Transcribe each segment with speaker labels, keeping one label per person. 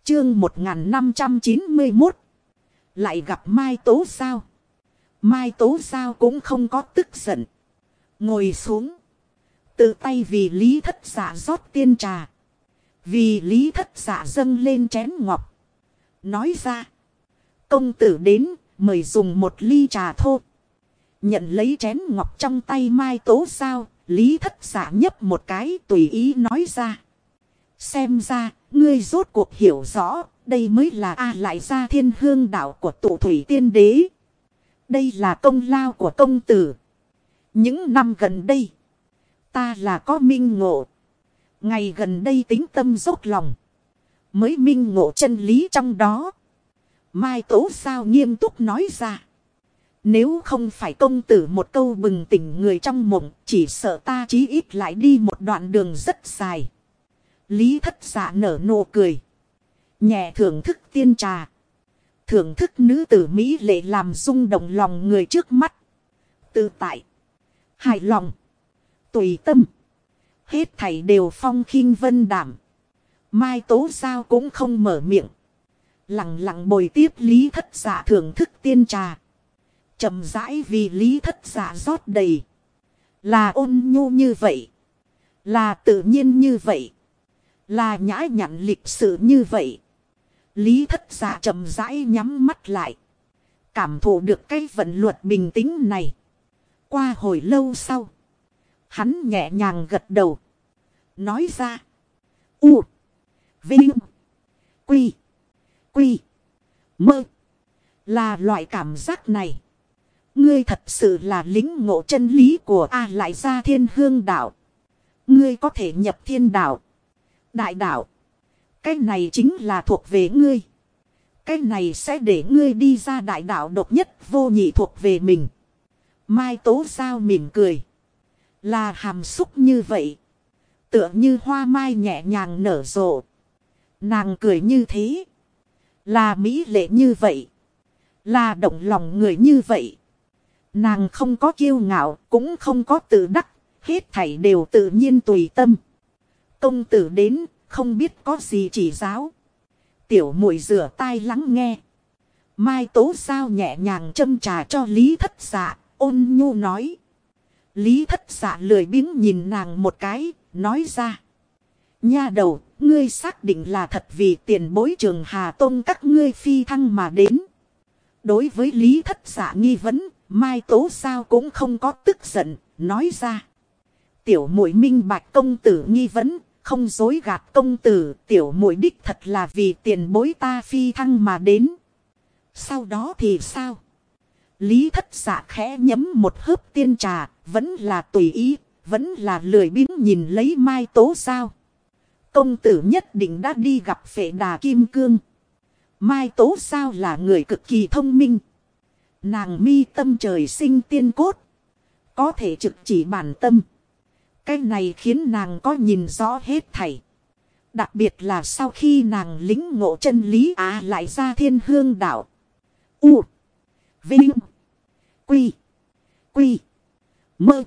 Speaker 1: Chương 1591. Lại gặp Mai Tố Giao. Mai Tố Giao cũng không có tức giận. Ngồi xuống. Tự tay vì Lý Thất Dạ rót tiên trà. Vì Lý Thất Dạ dâng lên chén ngọc. Nói ra. Công tử đến, mời dùng một ly trà thô. Nhận lấy chén ngọc trong tay Mai Tố Giao. Lý Thất Dạ nhấp một cái tùy ý nói ra. Xem ra, ngươi rốt cuộc hiểu rõ, đây mới là lại ra thiên hương đạo của tụ thủy tiên đế. Đây là công lao của công tử. Những năm gần đây, ta là có minh ngộ. Ngày gần đây tính tâm dốc lòng, mới minh ngộ chân lý trong đó. Mai Tố Giao nghiêm túc nói ra. Nếu không phải công tử một câu bừng tỉnh người trong mộng, chỉ sợ ta chí ít lại đi một đoạn đường rất dài. Lý Thất Dạ nở nụ cười. Nhẹ thưởng thức tiên trà. Thưởng thức nữ tử mỹ lệ làm rung động lòng người trước mắt. Tự tại. Hài lòng. Tùy tâm. Hết thảy đều phong khinh vân đảm. Mai Tố Giao cũng không mở miệng. Lặng lặng bồi tiếp Lý Thất Dạ thưởng thức tiên trà. Chậm rãi vì Lý Thất Dạ rót đầy. Là ôn nhu như vậy. Là tự nhiên như vậy. Là nhã nhặn lịch sự như vậy. Lý Thất Dạ chậm rãi nhắm mắt lại. Cảm thụ được cái vận luật bình tĩnh này. Qua hồi lâu sau. Hắn nhẹ nhàng gật đầu. Nói ra. U. Vinh. Quy. Quy. Mơ. Là loại cảm giác này. Ngươi thật sự là lính ngộ chân lý của lại ra thiên hương đạo. Ngươi có thể nhập thiên đạo. Đại đạo. Cái này chính là thuộc về ngươi. Cái này sẽ để ngươi đi ra đại đạo độc nhất vô nhị thuộc về mình. Mai Tố Giao mỉm cười. Là hàm xúc như vậy. Tựa như hoa mai nhẹ nhàng nở rộ. Nàng cười như thế. Là mỹ lệ như vậy. Là động lòng người như vậy. Nàng không có kiêu ngạo, cũng không có tự đắc. Hết thảy đều tự nhiên tùy tâm. Công tử đến, không biết có gì chỉ giáo. Tiểu muội rửa tai lắng nghe. Mai Tố Giao nhẹ nhàng châm trà cho Lý Thất Dạ, ôn nhu nói. Lý Thất Dạ lười biếng nhìn nàng một cái, nói ra. Nha đầu, ngươi xác định là thật vì tiền bối Trường Hà Tông các ngươi phi thăng mà đến. Đối với Lý Thất Dạ nghi vấn, Mai Tố Giao cũng không có tức giận, nói ra. Tiểu muội minh bạch công tử nghi vấn, không dối gạt công tử, tiểu muội đích thật là vì tiền bối ta phi thăng mà đến. Sau đó thì sao? Lý Thất Dạ khẽ nhấm một hớp tiên trà, vẫn là tùy ý, vẫn là lười biếng nhìn lấy Mai Tố Giao. Công tử nhất định đã đi gặp Phệ Đà Kim Cương. Mai Tố Giao là người cực kỳ thông minh. Nàng mi tâm trời sinh tiên cốt. Có thể trực chỉ bản tâm. Cái này khiến nàng có nhìn rõ hết thảy. Đặc biệt là sau khi nàng lính ngộ chân lý lại ra thiên hương đạo. U. Vinh. Quy. Quy. Mơ.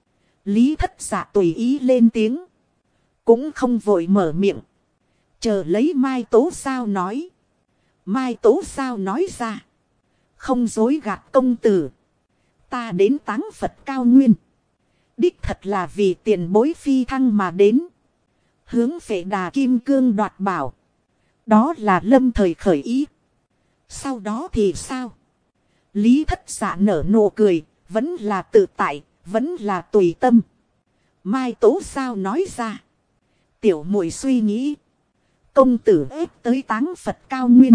Speaker 1: Lý Thất Dạ tùy ý lên tiếng. Cũng không vội mở miệng. Chờ lấy Mai Tố Giao nói. Mai Tố Giao nói ra. Không dối gạt công tử. Ta đến Táng Phật Cao Nguyên. Đích thật là vì tiền bối phi thăng mà đến. Hướng Phệ Đà Kim Cương đoạt bảo. Đó là lâm thời khởi ý. Sau đó thì sao? Lý Thất Dạ nở nụ cười. Vẫn là tự tại. Vẫn là tùy tâm. Mai Tố Giao nói ra. Tiểu muội suy nghĩ. Công tử ép tới Táng Phật Cao Nguyên.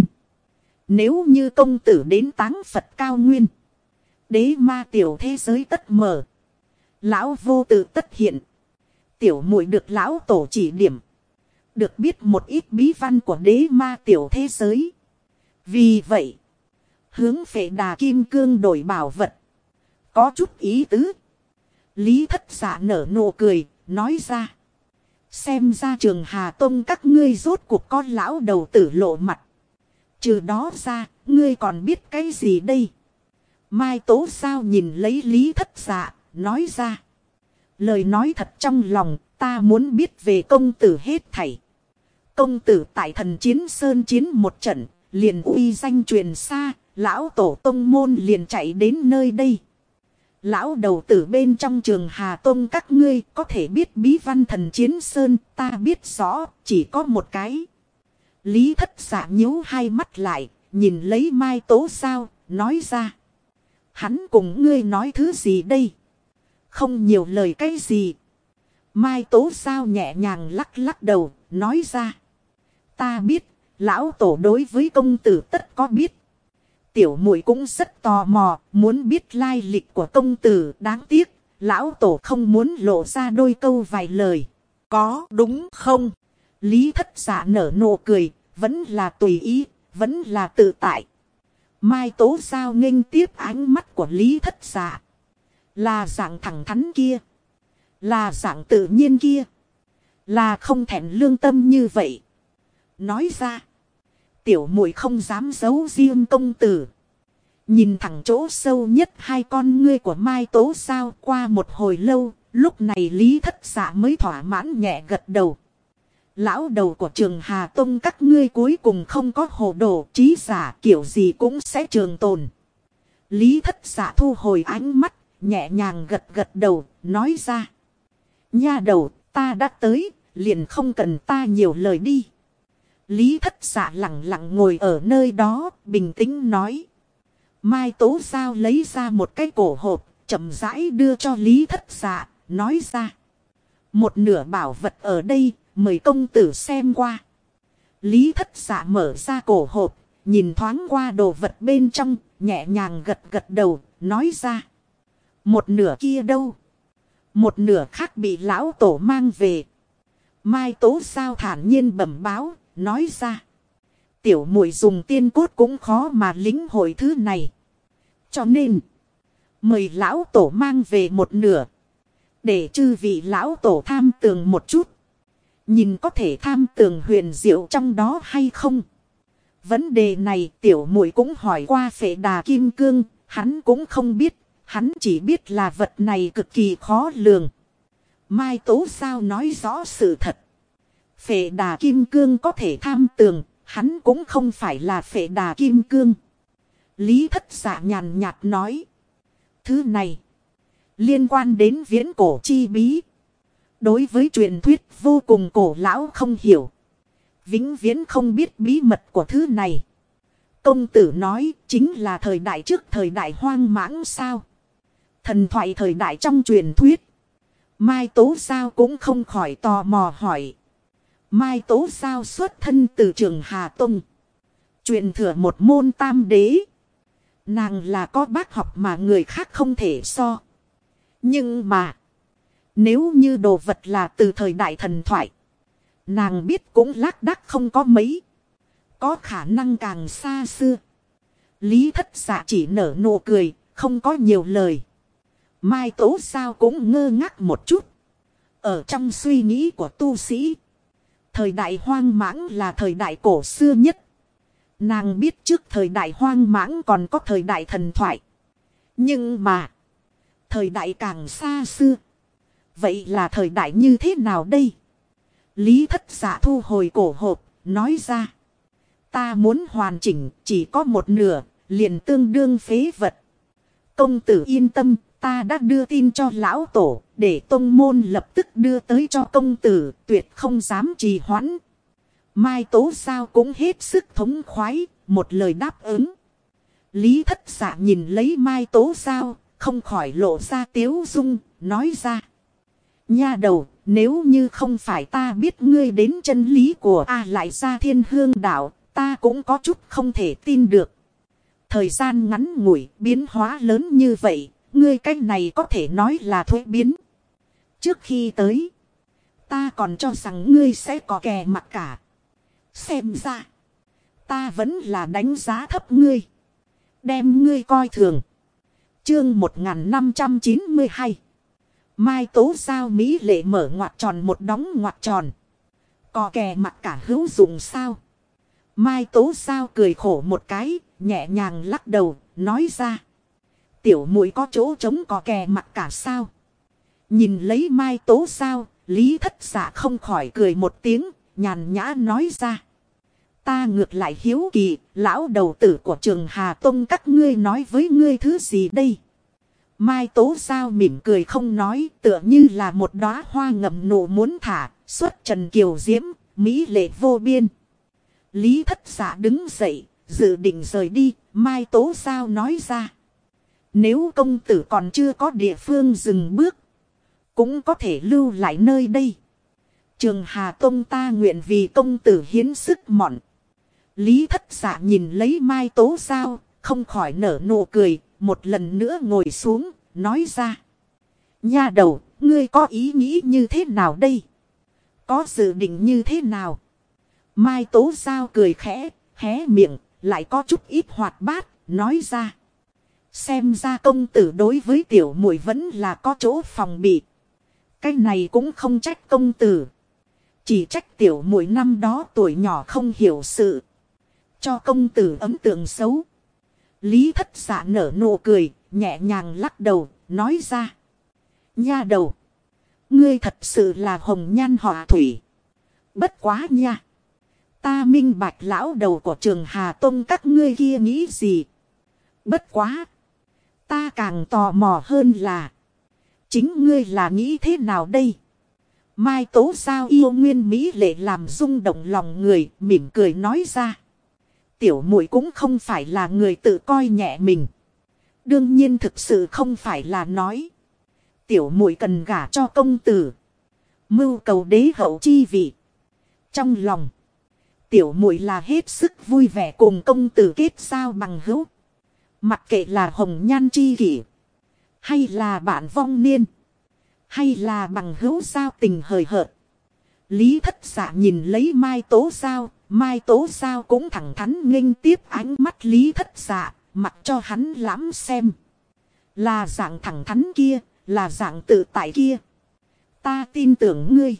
Speaker 1: Nếu như công tử đến Táng Phật Cao Nguyên. Đế ma tiểu thế giới tất mở. Lão vô tự tất hiện. Tiểu muội được lão tổ chỉ điểm. Được biết một ít bí văn của đế ma tiểu thế giới. Vì vậy. Hướng Phệ Đà Kim Cương đổi bảo vật. Có chút ý tứ. Lý Thất Dạ nở nụ cười. Nói ra. Xem ra Trường Hà Tông các ngươi rốt cuộc con lão đầu tử lộ mặt. Trừ đó ra. Ngươi còn biết cái gì đây? Mai Tố Giao nhìn lấy Lý Thất Dạ. Nói ra. Lời nói thật trong lòng. Ta muốn biết về công tử hết thảy. Công tử tại Thần Chiến Sơn chiến một trận, liền uy danh truyền xa, lão tổ tông môn liền chạy đến nơi đây. Lão đầu tử bên trong Trường Hà Tông các ngươi có thể biết bí văn Thần Chiến Sơn, ta biết rõ, chỉ có một cái. Lý Thất Dạ nhíu hai mắt lại, nhìn lấy Mai Tố Giao, nói ra. Hắn cùng ngươi nói thứ gì đây? Không nhiều lời cái gì. Mai Tố Giao nhẹ nhàng lắc lắc đầu, nói ra. Ta biết, lão tổ đối với công tử tất có biết. Tiểu muội cũng rất tò mò, muốn biết lai lịch của công tử. Đáng tiếc, lão tổ không muốn lộ ra đôi câu vài lời. Có đúng không? Lý Thất Dạ nở nụ cười, vẫn là tùy ý, vẫn là tự tại. Mai Tố Giao nghênh tiếp ánh mắt của Lý Thất Dạ. Là dạng thẳng thắn kia. Là dạng tự nhiên kia. Là không thẹn lương tâm như vậy. Nói ra. Tiểu muội không dám giấu riêng công tử. Nhìn thẳng chỗ sâu nhất hai con ngươi của Mai Tố Giao qua một hồi lâu. Lúc này Lý Thất Dạ mới thỏa mãn nhẹ gật đầu. Lão đầu của Trường Hà Tông các ngươi cuối cùng không có hồ đồ trí giả kiểu gì cũng sẽ trường tồn. Lý Thất Dạ thu hồi ánh mắt, nhẹ nhàng gật gật đầu, nói ra. Nha đầu, ta đã tới, liền không cần ta nhiều lời đi. Lý Thất Dạ lặng lặng ngồi ở nơi đó, bình tĩnh nói. Mai Tố Giao lấy ra một cái cổ hộp, chậm rãi đưa cho Lý Thất Dạ, nói ra. Một nửa bảo vật ở đây, mời công tử xem qua. Lý Thất Dạ mở ra cổ hộp, nhìn thoáng qua đồ vật bên trong, nhẹ nhàng gật gật đầu, nói ra. Một nửa kia đâu? Một nửa khác bị lão tổ mang về. Mai Tố Giao thản nhiên bẩm báo, nói ra. Tiểu muội dùng tiên cốt cũng khó mà lĩnh hội thứ này. Cho nên, mời lão tổ mang về một nửa. Để chư vị lão tổ tham tường một chút. Nhìn có thể tham tường huyền diệu trong đó hay không. Vấn đề này tiểu muội cũng hỏi qua Phệ Đà Kim Cương. Hắn cũng không biết. Hắn chỉ biết là vật này cực kỳ khó lường. Mai Tố Giao nói rõ sự thật. Phệ Đà Kim Cương có thể tham tường. Hắn cũng không phải là Phệ Đà Kim Cương. Lý Thất Dạ nhàn nhạt nói. Thứ này liên quan đến viễn cổ chi bí. Đối với truyền thuyết vô cùng cổ lão không hiểu. Vĩnh viễn không biết bí mật của thứ này. Công tử nói chính là thời đại trước thời đại hoang mãng sao. Thần thoại thời đại trong truyền thuyết. Mai Tố Giao cũng không khỏi tò mò hỏi. Mai Tố Giao xuất thân từ Trường Hà Tông. Truyền thừa một môn tam đế. Nàng là có bác học mà người khác không thể so. Nhưng mà. Nếu như đồ vật là từ thời đại thần thoại. Nàng biết cũng lác đác không có mấy. Có khả năng càng xa xưa. Lý Thất Dạ chỉ nở nụ cười. Không có nhiều lời. Mai Tố Giao cũng ngơ ngác một chút. Ở trong suy nghĩ của tu sĩ. Thời đại hoang mãng là thời đại cổ xưa nhất. Nàng biết trước thời đại hoang mãng còn có thời đại thần thoại. Nhưng mà. Thời đại càng xa xưa. Vậy là thời đại như thế nào đây? Lý Thất Dạ thu hồi cổ hộp, nói ra. Ta muốn hoàn chỉnh, chỉ có một nửa, liền tương đương phế vật. Công tử yên tâm, ta đã đưa tin cho lão tổ, để tông môn lập tức đưa tới cho công tử, tuyệt không dám trì hoãn. Mai Tố Giao cũng hết sức thống khoái, một lời đáp ứng. Lý Thất Dạ nhìn lấy Mai Tố Giao, không khỏi lộ ra tiếu dung, nói ra. Nha đầu, nếu như không phải ta biết ngươi đến chân lý của lại ra Thiên Hương đảo, ta cũng có chút không thể tin được. Thời gian ngắn ngủi, biến hóa lớn như vậy, ngươi cái này có thể nói là thuế biến. Trước khi tới, ta còn cho rằng ngươi sẽ có kè mặc cả. Xem ra, ta vẫn là đánh giá thấp ngươi. Đem ngươi coi thường. Chương 1592. Mai Tố Giao mỹ lệ mở ngoặc tròn một đóng ngoặc tròn. Có kè mặc cả hữu dụng sao? Mai Tố Giao cười khổ một cái, nhẹ nhàng lắc đầu, nói ra. Tiểu muội có chỗ trống có kè mặc cả sao? Nhìn lấy Mai Tố Giao, Lý Thất Dạ không khỏi cười một tiếng, nhàn nhã nói ra. Ta ngược lại hiếu kỳ, lão đầu tử của Trường Hà Tông các ngươi nói với ngươi thứ gì đây? Mai Tố Giao mỉm cười không nói, tựa như là một đóa hoa ngậm nụ muốn thả, xuất trần kiều diễm, mỹ lệ vô biên. Lý Thất Dạ đứng dậy, dự định rời đi, Mai Tố Giao nói ra. Nếu công tử còn chưa có địa phương dừng bước, cũng có thể lưu lại nơi đây. Trường Hà Tông ta nguyện vì công tử hiến sức mọn. Lý Thất Dạ nhìn lấy Mai Tố Giao, không khỏi nở nụ cười, một lần nữa ngồi xuống, nói ra. Nha đầu, ngươi có ý nghĩ như thế nào đây? Có dự định như thế nào? Mai Tố Giao cười khẽ, hé miệng, lại có chút ít hoạt bát, nói ra. Xem ra công tử đối với tiểu muội vẫn là có chỗ phòng bị. Cái này cũng không trách công tử. Chỉ trách tiểu muội năm đó tuổi nhỏ không hiểu sự. Cho công tử ấn tượng xấu. Lý Thất Dạ nở nụ cười, nhẹ nhàng lắc đầu, nói ra. Nha đầu, ngươi thật sự là hồng nhan họa thủy. Bất quá nha. Ta minh bạch lão đầu của Trường Hà Tông các ngươi kia nghĩ gì. Bất quá. Ta càng tò mò hơn là. Chính ngươi là nghĩ thế nào đây? Mai Tố Giao yêu nguyên mỹ lệ làm rung động lòng người, mỉm cười nói ra. Tiểu muội cũng không phải là người tự coi nhẹ mình. Đương nhiên thực sự không phải là nói. Tiểu muội cần gả cho công tử. Mưu cầu đế hậu chi vị. Trong lòng. Tiểu muội là hết sức vui vẻ cùng công tử kết giao bằng hữu. Mặc kệ là hồng nhan chi kỷ. Hay là bạn vong niên. Hay là bằng hữu giao tình hời hợt. Lý Thất Dạ nhìn lấy Mai Tố Giao. Mai Tố Giao cũng thẳng thắn nghênh tiếp ánh mắt Lý Thất Dạ. Mặc cho hắn lãm xem. Là dạng thẳng thắn kia. Là dạng tự tại kia. Ta tin tưởng ngươi.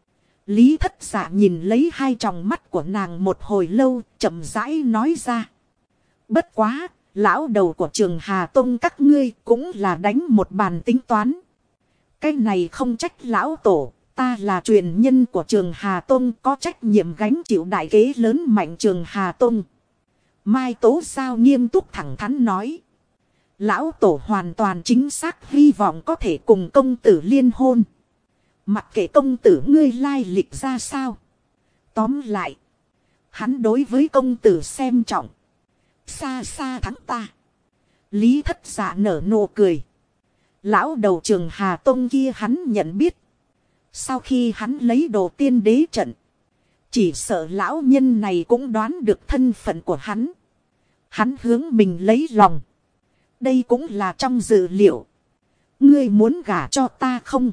Speaker 1: Lý Thất Dạ nhìn lấy hai tròng mắt của nàng một hồi lâu. Chậm rãi nói ra. Bất quá. Lão đầu của Trường Hà Tông các ngươi cũng là đánh một bàn tính toán. Cái này không trách lão tổ. Ta là truyền nhân của Trường Hà Tông có trách nhiệm gánh chịu đại kế lớn mạnh Trường Hà Tông. Mai Tố Giao nghiêm túc thẳng thắn nói. Lão tổ hoàn toàn chính xác hy vọng có thể cùng công tử liên hôn. Mặc kệ công tử ngươi lai lịch ra sao. Tóm lại. Hắn đối với công tử xem trọng. Xa xa thắng ta. Lý Thất Dạ nở nụ cười. Lão đầu Trường Hà Tông kia hắn nhận biết. Sau khi hắn lấy đồ tiên đế trận. Chỉ sợ lão nhân này cũng đoán được thân phận của hắn. Hắn hướng mình lấy lòng. Đây cũng là trong dự liệu. Ngươi muốn gả cho ta không?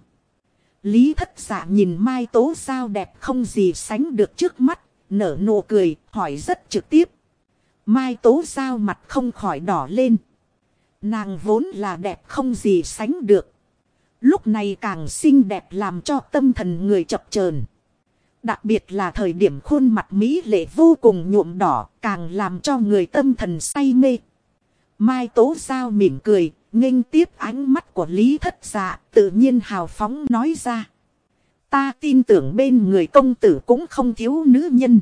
Speaker 1: Lý Thất Dạ nhìn Mai Tố Giao đẹp không gì sánh được trước mắt. Nở nụ cười hỏi rất trực tiếp. Mai Tố Giao mặt không khỏi đỏ lên. Nàng vốn là đẹp không gì sánh được. Lúc này càng xinh đẹp làm cho tâm thần người chập chờn. Đặc biệt là thời điểm khuôn mặt mỹ lệ vô cùng nhuộm đỏ. Càng làm cho người tâm thần say mê. Mai Tố Giao mỉm cười. Nghênh tiếp ánh mắt của Lý Thất Dạ. Tự nhiên hào phóng nói ra. Ta tin tưởng bên người công tử cũng không thiếu nữ nhân.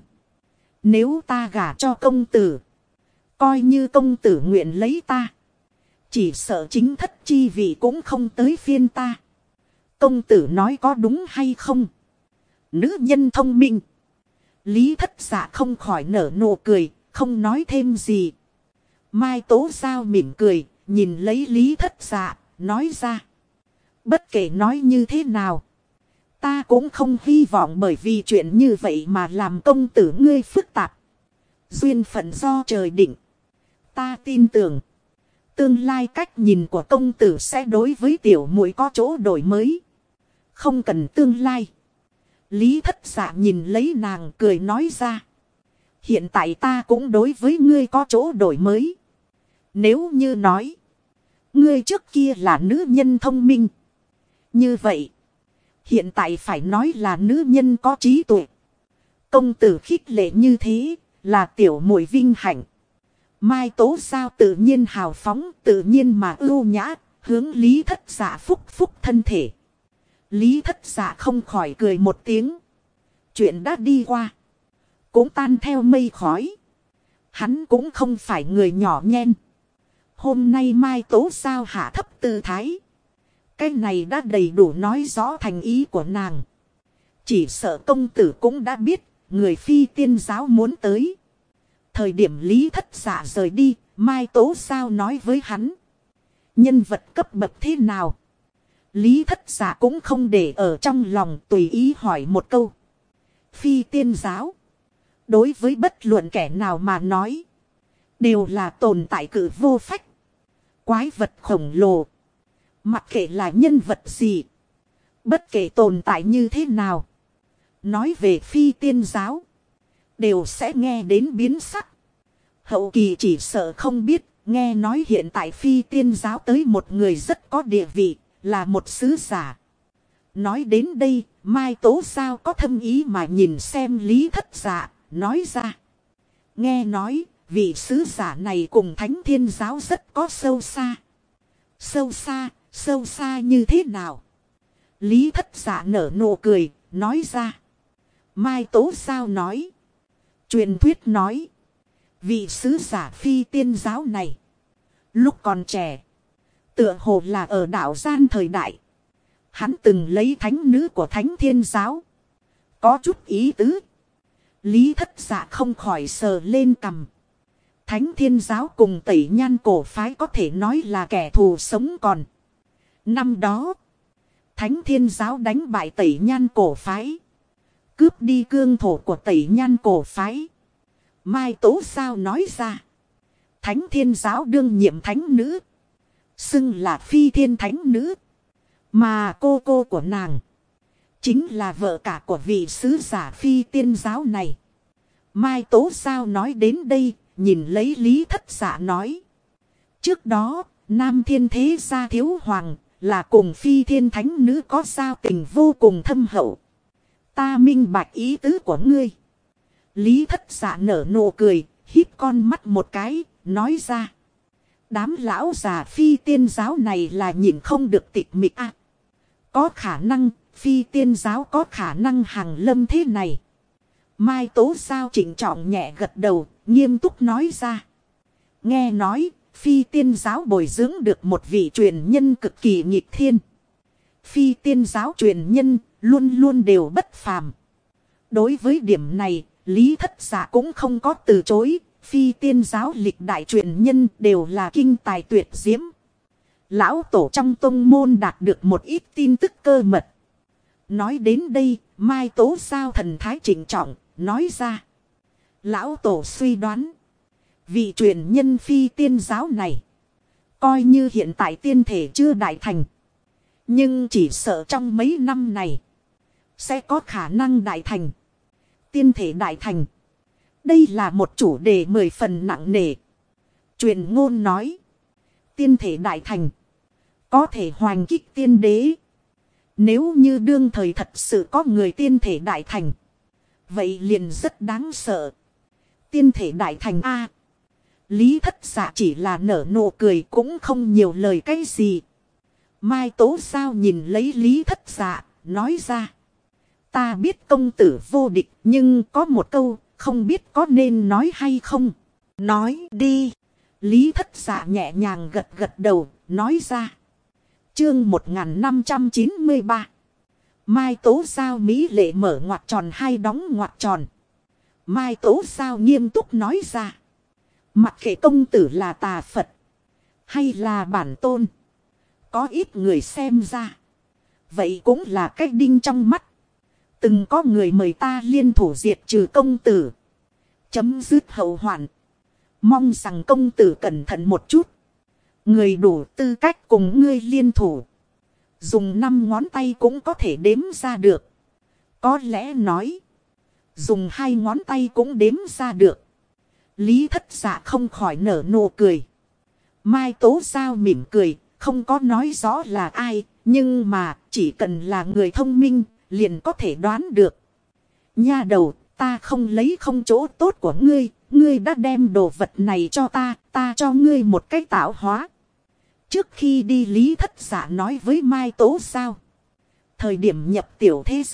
Speaker 1: Nếu ta gả cho công tử. Coi như công tử nguyện lấy ta. Chỉ sợ chính thất chi vị cũng không tới phiên ta. Công tử nói có đúng hay không? Nữ nhân thông minh. Lý Thất Dạ không khỏi nở nụ cười. Không nói thêm gì. Mai Tố Giao mỉm cười. Nhìn lấy Lý Thất Dạ. Nói ra. Bất kể nói như thế nào. Ta cũng không hy vọng bởi vì chuyện như vậy mà làm công tử ngươi phức tạp. Duyên phận do trời định. Ta tin tưởng. Tương lai cách nhìn của công tử sẽ đối với tiểu muội có chỗ đổi mới. Không cần tương lai. Lý Thất Dạ nhìn lấy nàng cười nói ra. Hiện tại ta cũng đối với ngươi có chỗ đổi mới. Nếu như nói. Ngươi trước kia là nữ nhân thông minh. Như vậy. Hiện tại phải nói là nữ nhân có trí tuệ. Công tử khích lệ như thế. Là tiểu muội vinh hạnh. Mai Tố Giao tự nhiên hào phóng, tự nhiên mà ưu nhã, hướng Lý Thất Dạ phúc phúc thân thể. Lý Thất Dạ không khỏi cười một tiếng. Chuyện đã đi qua. Cũng tan theo mây khói. Hắn cũng không phải người nhỏ nhen. Hôm nay Mai Tố Giao hạ thấp tư thái. Cái này đã đầy đủ nói rõ thành ý của nàng. Chỉ sợ công tử cũng đã biết. Người phi tiên giáo muốn tới. Thời điểm Lý Thất Dạ rời đi. Mai Tố Giao nói với hắn. Nhân vật cấp bậc thế nào? Lý Thất Dạ cũng không để ở trong lòng, tùy ý hỏi một câu. Phi tiên giáo. Đối với bất luận kẻ nào mà nói. Đều là tồn tại cự vô phách. Quái vật khổng lồ. Mặc kệ là nhân vật gì. Bất kể tồn tại như thế nào. Nói về phi tiên giáo. Đều sẽ nghe đến biến sắc. Hậu kỳ chỉ sợ không biết. Nghe nói hiện tại phi tiên giáo tới một người rất có địa vị. Là một sứ giả. Nói đến đây. Mai Tố Giao có thâm ý mà nhìn xem Lý Thất Dạ. Nói ra. Nghe nói. Vị sứ giả này cùng Thánh Thiên Giáo rất có sâu xa. Sâu xa như thế nào? Lý Thất Dạ nở nụ cười. Nói ra. Mai Tố Giao nói. Truyền thuyết nói. Vị sứ giả phi tiên giáo này. Lúc còn trẻ. Tựa hồ là ở đạo gian thời đại. Hắn từng lấy thánh nữ của Thánh Thiên Giáo. Có chút ý tứ. Lý Thất Dạ không khỏi sờ lên cằm. Thánh Thiên Giáo cùng Tẩy Nhan cổ phái có thể nói là kẻ thù sống còn. Năm đó. Thánh Thiên Giáo đánh bại Tẩy Nhan cổ phái. Cướp đi cương thổ của Tẩy Nhan cổ phái. Mai Tố Giao nói ra. Thánh Thiên Giáo đương nhiệm thánh nữ. Xưng là phi thiên thánh nữ. Mà cô của nàng. Chính là vợ cả của vị sứ giả phi tiên giáo này. Mai Tố Giao nói đến đây. Nhìn lấy Lý Thất Dạ nói. Trước đó. Nam Thiên Thế Gia Thiếu Hoàng. Là cùng phi thiên thánh nữ có giao tình vô cùng thâm hậu. Ta minh bạch ý tứ của ngươi. Lý Thất Dạ nở nụ cười. Híp con mắt một cái. Nói ra. Đám lão già phi tiên giáo này là nhìn không được tịch mịch à. Có khả năng. Phi tiên giáo có khả năng hàng lâm thế này. Mai Tố Giao chỉnh trọng nhẹ gật đầu. Nghiêm túc nói ra. Nghe nói. Phi tiên giáo bồi dưỡng được một vị truyền nhân cực kỳ nghịch thiên. Phi tiên giáo truyền nhân. Luôn luôn đều bất phàm. Đối với điểm này. Lý Thất Dạ cũng không có từ chối. Phi tiên giáo lịch đại truyền nhân đều là kinh tài tuyệt diễm. Lão tổ trong tông môn đạt được một ít tin tức cơ mật. Nói đến đây, Mai Tố Giao thần thái trịnh trọng, nói ra. Lão tổ suy đoán. Vị truyền nhân phi tiên giáo này. Coi như hiện tại tiên thể chưa đại thành. Nhưng chỉ sợ trong mấy năm này. Sẽ có khả năng đại thành. Tiên thể đại thành. Đây là một chủ đề 10 phần nặng nề. Truyền ngôn nói. Tiên thể đại thành. Có thể hoành kích tiên đế. Nếu như đương thời thật sự có người tiên thể đại thành. Vậy liền rất đáng sợ. Tiên thể đại thành A. Lý Thất Dạ chỉ là nở nụ cười cũng không nhiều lời cái gì. Mai Tố Giao nhìn lấy Lý Thất Dạ. Nói ra. Ta biết công tử vô địch. Nhưng có một câu. Không biết có nên nói hay không. Nói đi. Lý Thất Dạ nhẹ nhàng gật gật đầu. Nói ra. Chương 1593. Mai Tố Giao mỹ lệ mở ngoặc tròn hay đóng ngoặc tròn. Mai Tố Giao nghiêm túc nói ra. Mặc kệ công tử là tà Phật. Hay là bản tôn. Có ít người xem ra. Vậy cũng là cách đinh trong mắt. Từng có người mời ta liên thủ diệt trừ công tử. Chấm dứt hậu hoạn. Mong rằng công tử cẩn thận một chút. Người đủ tư cách cùng ngươi liên thủ. Dùng 5 ngón tay cũng có thể đếm ra được. Có lẽ nói. Dùng 2 ngón tay cũng đếm ra được. Lý Thất Dạ không khỏi nở nụ cười. Mai Tố Giao mỉm cười. Không có nói rõ là ai. Nhưng mà chỉ cần là người thông minh. Liền có thể đoán được. Nha đầu, ta không lấy không chỗ tốt của ngươi. Ngươi đã đem đồ vật này cho ta. Ta cho ngươi một cách tạo hóa. Trước khi đi Lý Thất Dạ nói với Mai Tố Giao. Thời điểm nhập tiểu thế giới.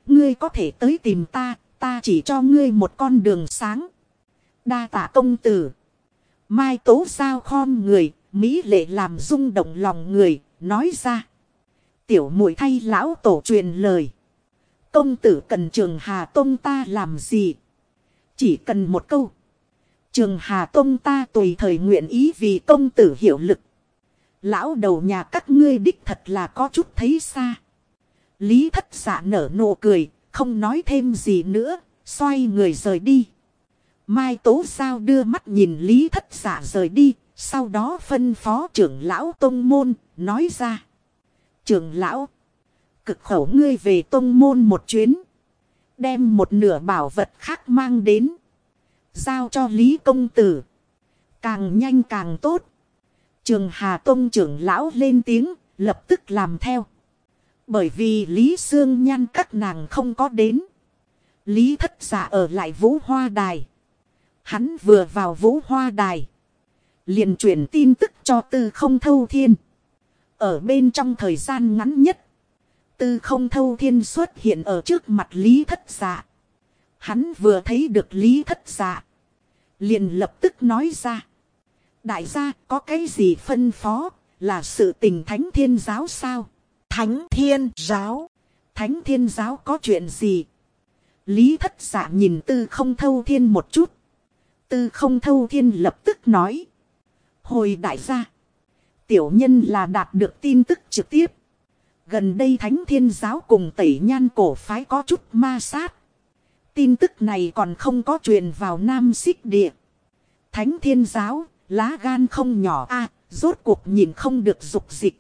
Speaker 1: ngươi có thể tới tìm ta, ta chỉ cho ngươi một con đường sáng. Đa tạ công tử. Mai Tố Giao khom người, mỹ lệ làm rung động lòng người, nói ra. Tiểu muội thay lão tổ truyền lời. Công tử cần Trường Hà Tông ta làm gì? Chỉ cần một câu. Trường Hà Tông ta tùy thời nguyện ý vì công tử hiệu lực. Lão đầu nhà các ngươi đích thật là có chút thấy xa. Lý Thất Dạ nở nụ cười, không nói thêm gì nữa, xoay người rời đi. Mai Tố Giao đưa mắt nhìn Lý Thất Dạ rời đi, sau đó phân phó trưởng lão tông môn, nói ra. Trưởng lão, cực khẩu ngươi về tông môn một chuyến. Đem một nửa bảo vật khác mang đến. Giao cho Lý công tử. Càng nhanh càng tốt. Trường Hà Tông trưởng lão lên tiếng, lập tức làm theo. Bởi vì Lý Sương Nhan các nàng không có đến. Lý Thất Dạ ở lại Vũ Hoa Đài. Hắn vừa vào Vũ Hoa Đài. Liền truyền tin tức cho Tư Không Thâu Thiên. Ở bên trong thời gian ngắn nhất. Tư Không Thâu Thiên xuất hiện ở trước mặt Lý Thất Dạ. Hắn vừa thấy được Lý Thất Dạ. Liền lập tức nói ra. Đại gia có cái gì phân phó, là sự tình Thánh Thiên Giáo sao? Thánh Thiên Giáo? Thánh Thiên Giáo có chuyện gì? Lý Thất Dạ nhìn Tư Không Thâu Thiên một chút. Tư Không Thâu Thiên lập tức nói. Hồi đại gia, tiểu nhân là đạt được tin tức trực tiếp. Gần đây Thánh Thiên Giáo cùng Tẩy Nhan cổ phái có chút ma sát. Tin tức này còn không có truyền vào Nam Xích Địa. Thánh Thiên Giáo, lá gan không nhỏ a, rốt cuộc nhìn không được dục dịch.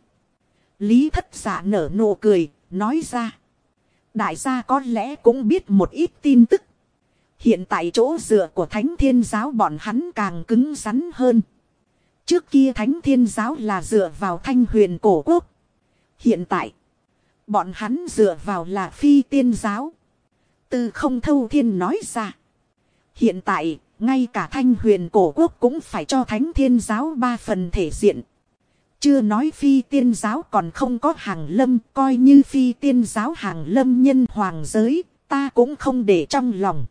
Speaker 1: Lý Thất Dạ nở nụ cười, nói ra. Đại gia có lẽ cũng biết một ít tin tức. Hiện tại chỗ dựa của Thánh Thiên Giáo bọn hắn càng cứng rắn hơn. Trước kia Thánh Thiên Giáo là dựa vào Thanh Huyền cổ quốc. Hiện tại, bọn hắn dựa vào là Phi Tiên Giáo. Tư Không Thâu Thiên nói ra. Hiện tại, ngay cả Thanh Huyền cổ quốc cũng phải cho Thánh Thiên Giáo 3 phần thể diện. Chưa nói Phi Tiên Giáo còn không có hàng lâm, coi như Phi Tiên Giáo hàng lâm nhân hoàng giới, ta cũng không để trong lòng.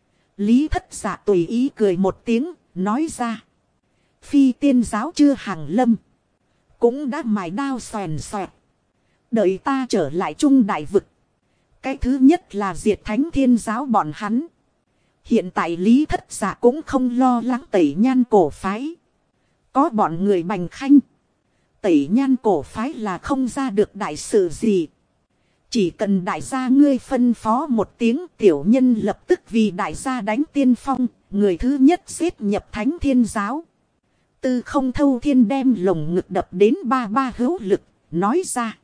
Speaker 1: Lý Thất Dạ tùy ý cười một tiếng, nói ra. Phi Tiên Giáo chưa hàng lâm, cũng đã mài đao xoèn xoẹt. Đợi ta trở lại Trung Đại Vực. Cái thứ nhất là diệt Thánh Thiên Giáo bọn hắn. Hiện tại Lý Thất Dạ cũng không lo lắng Tẩy Nhan cổ phái. Có bọn người Bành Khanh. Tẩy Nhan cổ phái là không ra được đại sự gì. Chỉ cần đại gia ngươi phân phó một tiếng, tiểu nhân lập tức vì đại gia đánh tiên phong, người thứ nhất xếp nhập Thánh Thiên Giáo. Tư Không Thâu Thiên đem lồng ngực đập đến ba hữu lực, nói ra.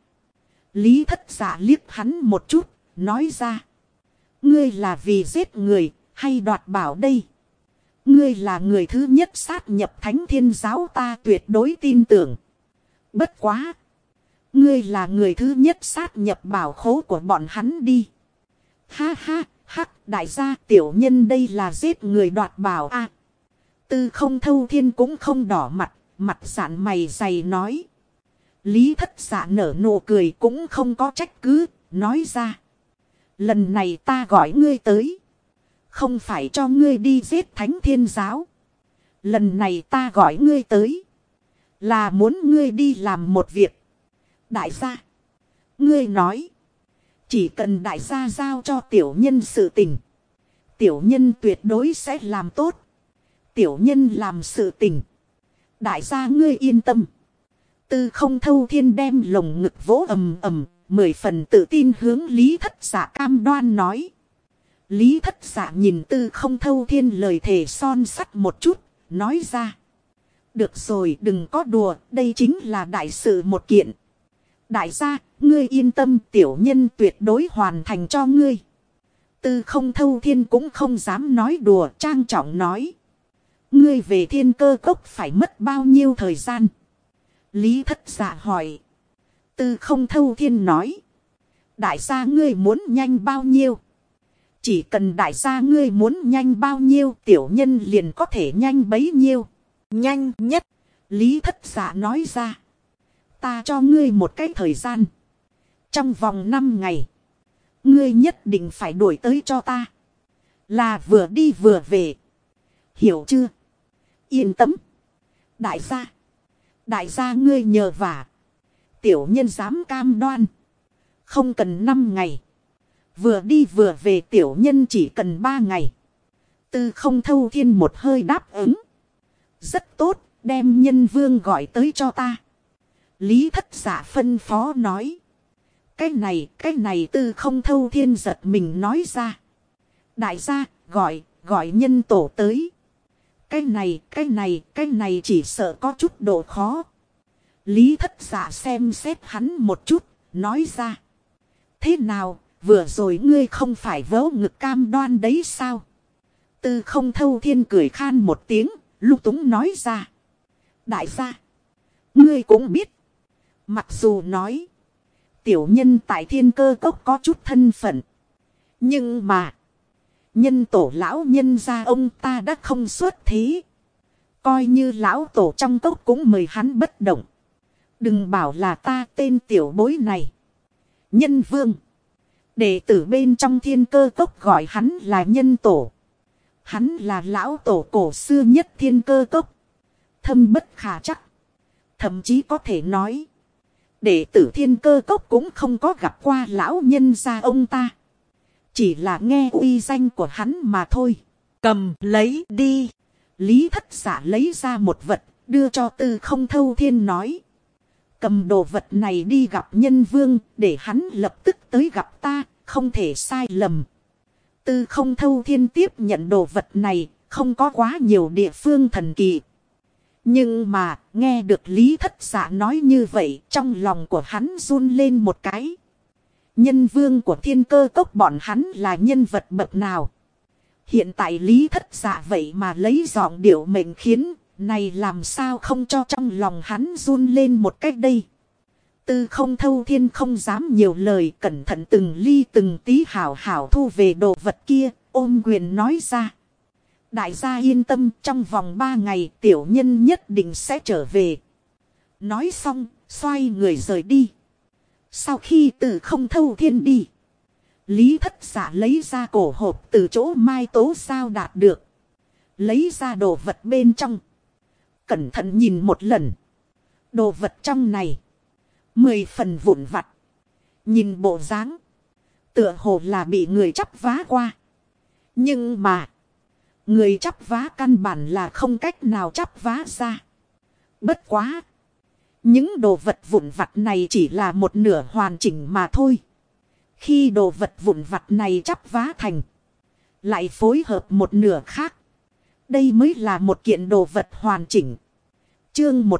Speaker 1: Lý Thất Dạ liếc hắn một chút, nói ra. Ngươi là vì giết người, hay đoạt bảo đây? Ngươi là người thứ nhất sát nhập Thánh Thiên Giáo, ta tuyệt đối tin tưởng. Bất quá, ngươi là người thứ nhất sát nhập bảo khố của bọn hắn đi. Ha ha, hắc, đại gia tiểu nhân đây là giết người đoạt bảo a. Tư Không Thâu Thiên cũng không đỏ mặt, mặt dạn mày dày nói. Lý Thất Dạ nở nụ cười cũng không có trách cứ, nói ra. Lần này ta gọi ngươi tới. Không phải cho ngươi đi giết Thánh Thiên Giáo. Lần này ta gọi ngươi tới. Là muốn ngươi đi làm một việc. Đại gia. Ngươi nói. Chỉ cần đại gia giao cho tiểu nhân sự tình. Tiểu nhân tuyệt đối sẽ làm tốt. Tiểu nhân làm sự tình. Đại gia ngươi yên tâm. Tư Không Thâu Thiên đem lồng ngực vỗ ầm ầm, 10 phần tự tin hướng Lý Thất Dạ cam đoan nói. Lý Thất Dạ nhìn Tư Không Thâu Thiên lời thề son sắt một chút, nói ra. Được rồi, đừng có đùa, đây chính là đại sự một kiện. Đại gia, ngươi yên tâm, tiểu nhân tuyệt đối hoàn thành cho ngươi. Tư Không Thâu Thiên cũng không dám nói đùa, trang trọng nói. Ngươi về Thiên Cơ Cốc phải mất bao nhiêu thời gian? Lý Thất Dạ hỏi. Tư Không Thâu Thiên nói. Đại gia ngươi muốn nhanh bao nhiêu? Chỉ cần đại gia ngươi muốn nhanh bao nhiêu, tiểu nhân liền có thể nhanh bấy nhiêu. Nhanh nhất. Lý Thất Dạ nói ra. Ta cho ngươi một cái thời gian. Trong vòng 5 ngày. Ngươi nhất định phải đuổi tới cho ta. Là vừa đi vừa về. Hiểu chưa? Yên tâm. Đại gia. Đại gia ngươi nhờ vả. Tiểu nhân dám cam đoan. Không cần 5 ngày. Vừa đi vừa về tiểu nhân chỉ cần 3 ngày. Tư Không Thâu Thiên một hơi đáp ứng. Rất tốt, đem Nhân Vương gọi tới cho ta. Lý Thất Dạ phân phó nói. Cái này Tư Không Thâu Thiên giật mình nói ra. Đại gia, gọi nhân tổ tới. Cái này chỉ sợ có chút độ khó. Lý Thất Dạ xem xét hắn một chút, nói ra. Thế nào, vừa rồi ngươi không phải vớ ngực cam đoan đấy sao? Tư Không Thâu Thiên cười khan một tiếng, lung túng nói ra. Đại gia, ngươi cũng biết. Mặc dù nói, tiểu nhân tại Thiên Cơ Cốc có chút thân phận. Nhưng mà, nhân tổ lão nhân gia ông ta đã không xuất thế. Coi như lão tổ trong cốc cũng mời hắn bất động. Đừng bảo là ta tên tiểu bối này. Nhân Vương. Đệ tử bên trong Thiên Cơ Cốc gọi hắn là nhân tổ. Hắn là lão tổ cổ xưa nhất Thiên Cơ Cốc. Thâm bất khả chắc. Thậm chí có thể nói. Đệ tử Thiên Cơ Cốc cũng không có gặp qua lão nhân gia ông ta. Chỉ là nghe uy danh của hắn mà thôi. Cầm lấy đi. Lý Thất Dạ lấy ra một vật. Đưa cho Tư Không Thâu Thiên nói. Cầm đồ vật này đi gặp Nhân Vương. Để hắn lập tức tới gặp ta. Không thể sai lầm. Tư Không Thâu Thiên tiếp nhận đồ vật này. Không có quá nhiều địa phương thần kỳ. Nhưng mà nghe được Lý Thất Dạ nói như vậy. Trong lòng của hắn run lên một cái. Nhân Vương của Thiên Cơ Cốc bọn hắn là nhân vật bậc nào? Hiện tại Lý Thất Dạ vậy mà lấy giọng điệu mệnh khiến. Này làm sao không cho trong lòng hắn run lên một cách đây? Tư Không Thâu Thiên không dám nhiều lời, cẩn thận từng ly từng tí hảo hảo thu về đồ vật kia, ôm quyền nói ra. Đại gia yên tâm, trong vòng 3 ngày tiểu nhân nhất định sẽ trở về. Nói xong, xoay người rời đi. Sau khi Tư Không Thâu Thiên đi, Lý Thất Dạ lấy ra cổ hộp từ chỗ Mai Tố Sao đạt được. Lấy ra đồ vật bên trong. Cẩn thận nhìn một lần. Đồ vật trong này 10 phần vụn vặt. Nhìn bộ dáng, tựa hồ là bị người chắp vá qua. Nhưng mà người chắp vá căn bản là không cách nào chắp vá ra. Bất quá, những đồ vật vụn vặt này chỉ là một nửa hoàn chỉnh mà thôi. Khi đồ vật vụn vặt này chắp vá thành, lại phối hợp một nửa khác. Đây mới là một kiện đồ vật hoàn chỉnh. Chương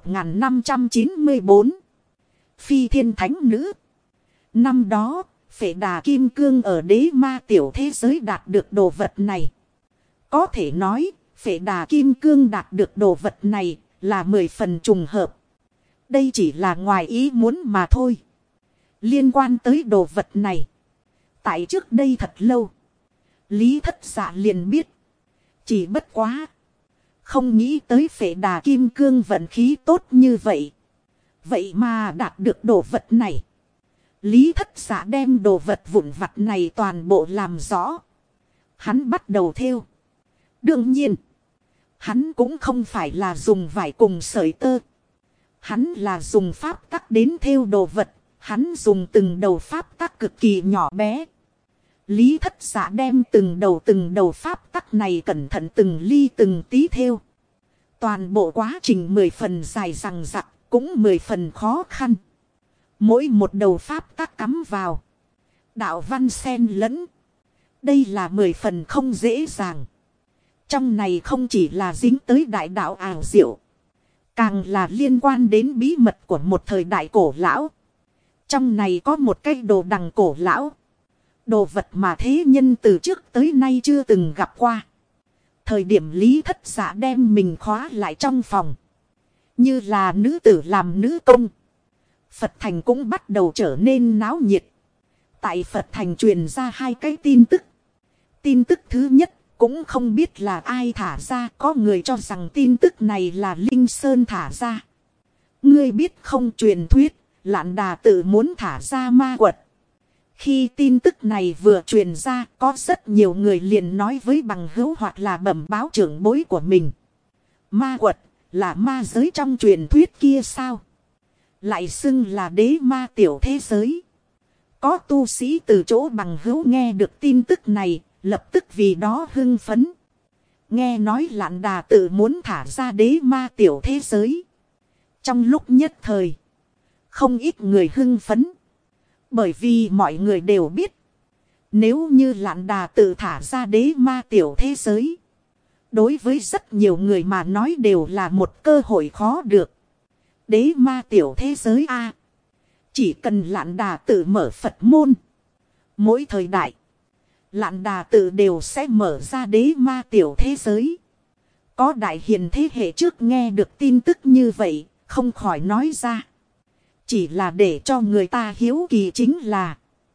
Speaker 1: 1594. Phi Thiên Thánh Nữ. Năm đó, Phệ Đà Kim Cương ở Đế Ma tiểu thế giới đạt được đồ vật này. Có thể nói, Phệ Đà Kim Cương đạt được đồ vật này là 10 phần trùng hợp. Đây chỉ là ngoài ý muốn mà thôi. Liên quan tới đồ vật này, tại trước đây thật lâu, Lý Thất Dạ liền biết. Chỉ bất quá, không nghĩ tới Phệ Đà Kim Cương vận khí tốt như vậy. Vậy mà đạt được đồ vật này. Lý Thất Dạ đem đồ vật vụn vặt này toàn bộ làm rõ. Hắn bắt đầu thêu. Đương nhiên, hắn cũng không phải là dùng vải cùng sợi tơ. Hắn là dùng pháp tắc đến thêu đồ vật. Hắn dùng từng đầu pháp tắc cực kỳ nhỏ bé. Lý Thất Dạ đem từng đầu pháp tắc này cẩn thận từng ly từng tí thêu. Toàn bộ quá trình 10 phần dài dằng dặc, cũng 10 phần khó khăn. Mỗi một đầu pháp tắc cắm vào, đạo văn xen lẫn. Đây là 10 phần không dễ dàng. Trong này không chỉ là dính tới đại đạo ảo diệu, càng là liên quan đến bí mật của một thời đại cổ lão. Trong này có một cái đồ đằng cổ lão. Đồ vật mà thế nhân từ trước tới nay chưa từng gặp qua. Thời điểm Lý Thất Dạ đem mình khóa lại trong phòng, như là nữ tử làm nữ công, Phật Thành cũng bắt đầu trở nên náo nhiệt. Tại Phật Thành truyền ra 2 cái tin tức. Tin tức thứ nhất, cũng không biết là ai thả ra. Có người cho rằng tin tức này là Linh Sơn thả ra. Ngươi biết không, truyền thuyết Lạn Đà tự muốn thả ra ma quật. Khi tin tức này vừa truyền ra, có rất nhiều người liền nói với bằng hữu hoặc là bẩm báo trưởng bối của mình. Ma quật là ma giới trong truyền thuyết kia sao? Lại xưng là đế ma tiểu thế giới. Có tu sĩ từ chỗ bằng hữu nghe được tin tức này, lập tức vì đó hưng phấn. Nghe nói Lạn Đà tự muốn thả ra đế ma tiểu thế giới. Trong lúc nhất thời, không ít người hưng phấn. Bởi vì mọi người đều biết, nếu như Lạn Đà tự thả ra đế ma tiểu thế giới, đối với rất nhiều người mà nói đều là một cơ hội khó được. Đế ma tiểu thế giới a, chỉ cần Lạn Đà tự mở Phật môn, mỗi thời đại Lạn Đà tự đều sẽ mở ra đế ma tiểu thế giới. Có đại hiền thế hệ trước nghe được tin tức như vậy, không khỏi nói ra. Chỉ là để cho người ta hiếu kỳ chính là,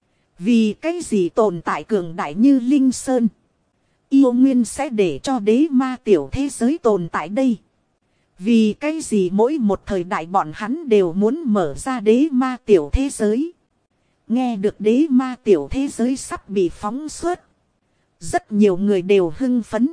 Speaker 1: vì cái gì tồn tại cường đại như Linh Sơn, Yêu Nguyên sẽ để cho đế ma tiểu thế giới tồn tại đây. Vì cái gì mỗi một thời đại bọn hắn đều muốn mở ra đế ma tiểu thế giới. Nghe được đế ma tiểu thế giới sắp bị phóng xuất, rất nhiều người đều hưng phấn.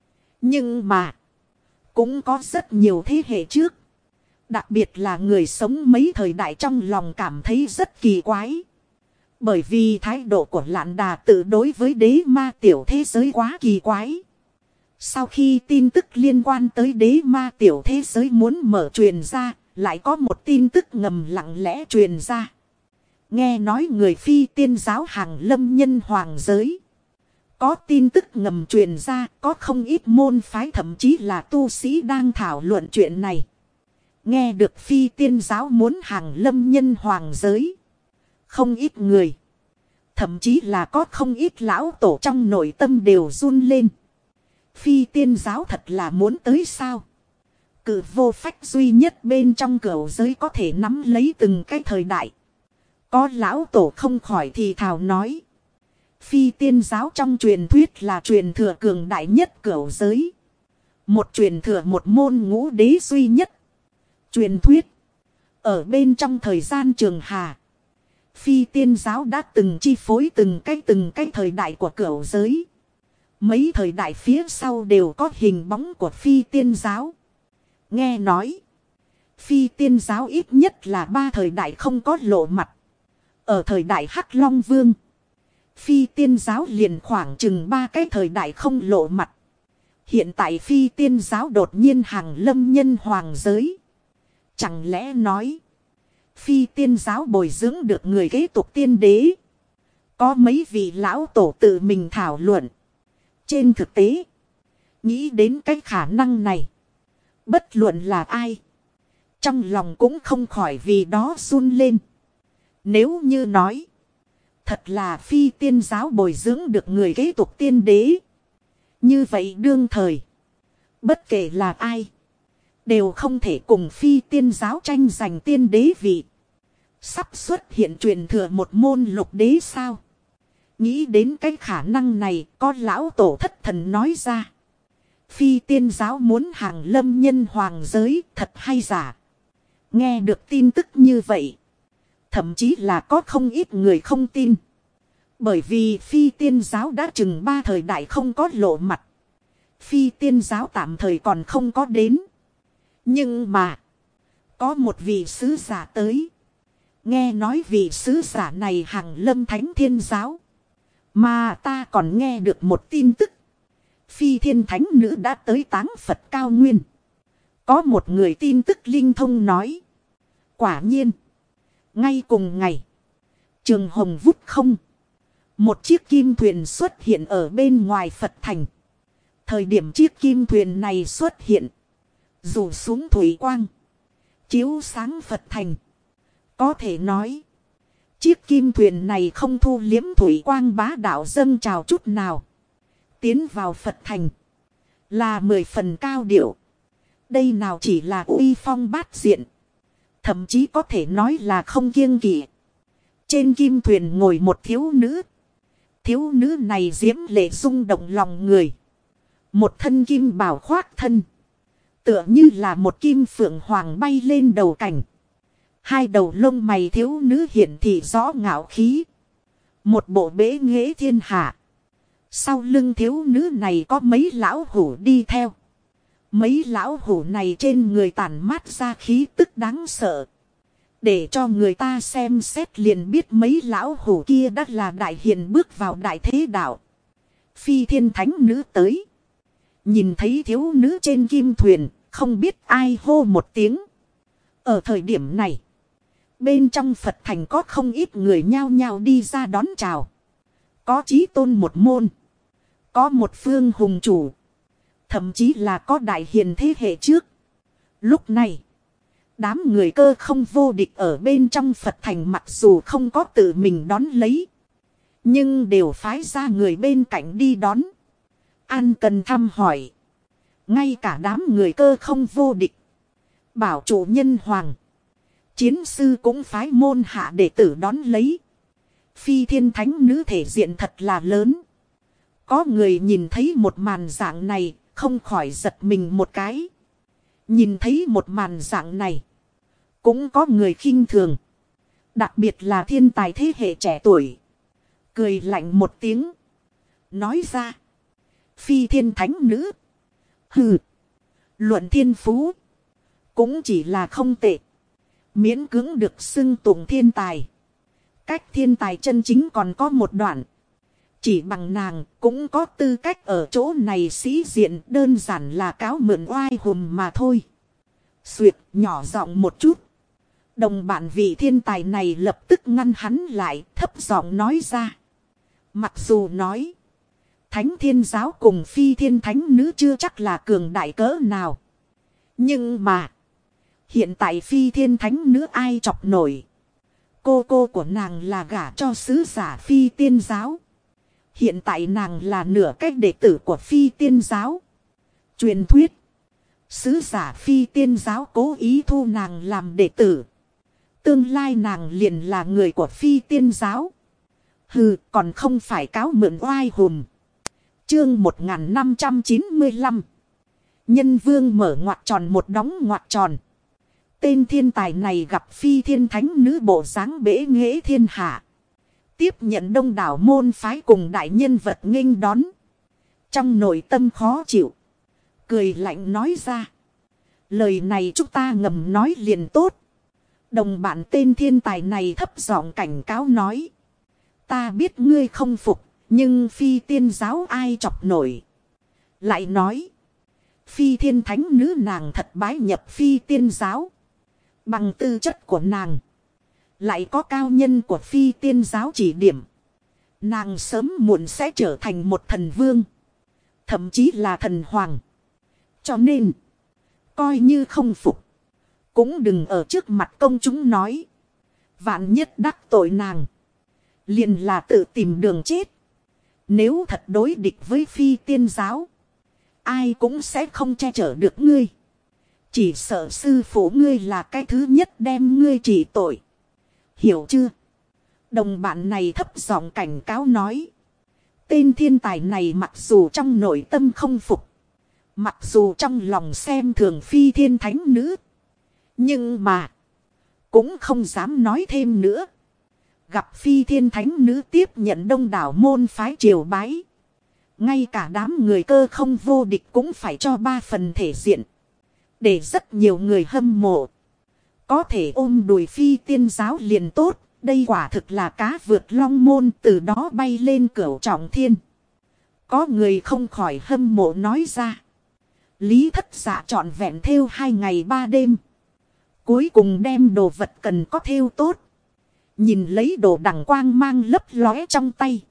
Speaker 1: Nhưng mà, cũng có rất nhiều thế hệ trước, đặc biệt là người sống mấy thời đại trong lòng cảm thấy rất kỳ quái. Bởi vì thái độ của Lạn Đà tự đối với đế ma tiểu thế giới quá kỳ quái. Sau khi tin tức liên quan tới đế ma tiểu thế giới muốn mở truyền ra, lại có một tin tức ngầm lặng lẽ truyền ra. Nghe nói người Phi Tiên giáo Hàng Lâm nhân hoàng giới. Có tin tức ngầm truyền ra, có không ít môn phái thậm chí là tu sĩ đang thảo luận chuyện này. Nghe được Phi Tiên giáo muốn Hàng Lâm nhân hoàng giới. Không ít người, thậm chí là có không ít lão tổ trong nội tâm đều run lên. Phi Tiên giáo thật là muốn tới sao? Cự vô phách duy nhất bên trong cửu giới có thể nắm lấy từng cái thời đại. Có lão tổ không khỏi thì thào nói. Phi Tiên giáo trong truyền thuyết là truyền thừa cường đại nhất cửu giới. Một truyền thừa một môn ngũ đế duy nhất. Truyền thuyết, ở bên trong thời gian trường hà, Phi Tiên giáo đã từng chi phối từng cái thời đại của cửu giới. Mấy thời đại phía sau đều có hình bóng của Phi Tiên giáo. Nghe nói, Phi Tiên giáo ít nhất là 3 thời đại không có lộ mặt. Ở thời đại Hắc Long Vương, Phi Tiên giáo liền khoảng chừng 3 cái thời đại không lộ mặt. Hiện tại Phi Tiên giáo đột nhiên Hàng Lâm nhân hoàng giới. Chẳng lẽ nói, Phi Tiên giáo bồi dưỡng được người kế tục tiên đế? Có mấy vị lão tổ tự mình thảo luận. Trên thực tế, nghĩ đến cái khả năng này, bất luận là ai, trong lòng cũng không khỏi vì đó run lên. Nếu như nói, thật là Phi Tiên giáo bồi dưỡng được người kế tục tiên đế, như vậy đương thời, bất kể là ai, đều không thể cùng Phi Tiên giáo tranh giành tiên đế vị. Sắp xuất hiện truyền thừa một môn lục đế sao? Nghĩ đến cái khả năng này, có lão tổ thất thần nói ra. Phi Tiên giáo muốn Hàng Lâm nhân hoàng giới, thật hay giả? Nghe được tin tức như vậy, thậm chí là có không ít người không tin. Bởi vì Phi Tiên giáo đã chừng 3 thời đại không có lộ mặt. Phi Tiên giáo tạm thời còn không có đến. Nhưng mà, có một vị sứ giả tới. Nghe nói vị sứ giả này Hàng Lâm Thánh Thiên giáo. Mà ta còn nghe được một tin tức. Phi Thiên Thánh Nữ đã tới táng Phật cao nguyên. Có một người tin tức linh thông nói. Quả nhiên, ngay cùng ngày, Trường Hồng vút không, một chiếc kim thuyền xuất hiện ở bên ngoài Phật thành. Thời điểm chiếc kim thuyền này xuất hiện, rủ xuống thủy quang, chiếu sáng Phật thành. Có thể nói, chiếc kim thuyền này không thu liếm thủy quang bá đạo dâng trào chút nào. Tiến vào Phật thành, là 10 phần cao điệu. Đây nào chỉ là uy phong bát diện, thậm chí có thể nói là không kiêng kỵ. Trên kim thuyền ngồi một thiếu nữ. Thiếu nữ này diễm lệ rung động lòng người. Một thân kim bào khoác thân, tựa như là một kim phượng hoàng bay lên đầu cảnh. Hai đầu lông mày thiếu nữ hiển thị rõ ngạo khí. Một bộ bế nghệ thiên hạ. Sau lưng thiếu nữ này có mấy lão hủ đi theo. Mấy lão hủ này trên người tản mát ra khí tức đáng sợ. Để cho người ta xem xét liền biết mấy lão hủ kia đã là đại hiền bước vào đại thế đạo. Phi thiên thánh nữ tới. Nhìn thấy thiếu nữ trên kim thuyền, không biết ai hô một tiếng. Ở thời điểm này, bên trong Phật thành có không ít người nhao nhao đi ra đón chào. Có chí tôn một môn. Có một phương hùng chủ. Thậm chí là có đại hiền thế hệ trước. Lúc này, đám người cơ không vô địch ở bên trong Phật thành mặc dù không có tự mình đón lấy. Nhưng đều phái ra người bên cạnh đi đón. An cần thăm hỏi. Ngay cả đám người cơ không vô địch. Bảo chủ nhân hoàng. Chiến sư cũng phái môn hạ đệ tử đón lấy. Phi thiên thánh nữ thể diện thật là lớn. Có người nhìn thấy một màn dạng này, không khỏi giật mình một cái. Nhìn thấy một màn dạng này, cũng có người khinh thường. Đặc biệt là thiên tài thế hệ trẻ tuổi. Cười lạnh một tiếng. Nói ra. Phi thiên thánh nữ. Hừ. Luận thiên phú. Cũng chỉ là không tệ. Miễn cưỡng được xưng tụng thiên tài. Cách thiên tài chân chính còn có một đoạn. Chỉ bằng nàng cũng có tư cách ở chỗ này sĩ diện, đơn giản là cáo mượn oai hùm mà thôi. Xuyệt nhỏ giọng một chút. Đồng bạn vị thiên tài này lập tức ngăn hắn lại, thấp giọng nói ra. Mặc dù nói, Thánh Thiên Giáo cùng Phi Thiên Thánh Nữ chưa chắc là cường đại cỡ nào. Nhưng mà, hiện tại Phi Thiên Thánh Nữ ai chọc nổi. Cô của nàng là gả cho sứ giả Phi Tiên Giáo. Hiện tại nàng là nửa cách đệ tử của Phi Tiên Giáo. Truyền thuyết, sứ giả Phi Tiên Giáo cố ý thu nàng làm đệ tử. Tương lai nàng liền là người của Phi Tiên Giáo. Hừ, còn không phải cáo mượn oai hùm. Chương 1595. Nhân vương mở ngoặc tròn một đóng ngoặc tròn. Tên thiên tài này gặp Phi Thiên Thánh Nữ bộ dáng bế nghệ thiên hạ. Tiếp nhận đông đảo môn phái cùng đại nhân vật nghênh đón. Trong nội tâm khó chịu. Cười lạnh nói ra. Lời này chúng ta ngầm nói liền tốt. Đồng bạn tên thiên tài này thấp giọng cảnh cáo nói. Ta biết ngươi không phục. Nhưng Phi Tiên Giáo ai chọc nổi. Lại nói. Phi Thiên Thánh Nữ nàng thật bái nhập Phi Tiên Giáo. Bằng tư chất của nàng. Lại có cao nhân của Phi Tiên Giáo chỉ điểm. Nàng sớm muộn sẽ trở thành một thần vương. Thậm chí là thần hoàng. Cho nên. Coi như không phục. Cũng đừng ở trước mặt công chúng nói. Vạn nhất đắc tội nàng. Liền là tự tìm đường chết. Nếu thật đối địch với Phi Tiên Giáo. Ai cũng sẽ không che chở được ngươi. Chỉ sợ sư phụ ngươi là cái thứ nhất đem ngươi trị tội. Hiểu chưa? Đồng bạn này thấp giọng cảnh cáo nói. Tên thiên tài này mặc dù trong nội tâm không phục. Mặc dù trong lòng xem thường Phi Thiên Thánh Nữ. Nhưng mà. Cũng không dám nói thêm nữa. Gặp Phi Thiên Thánh Nữ tiếp nhận đông đảo môn phái triều bái. Ngay cả đám người cơ không vô địch cũng phải cho 3 phần thể diện. Để rất nhiều người hâm mộ. Có thể ôm đùi Phi Tiên Giáo liền tốt. Đây quả thực là cá vượt long môn, từ đó bay lên cửu trọng thiên. Có người không khỏi hâm mộ nói ra. Lý Thất Dạ trọn vẹn thêu 2 ngày 3 đêm. Cuối cùng đem đồ vật cần có thêu tốt. Nhìn lấy đồ đằng quang mang lấp lóe trong tay.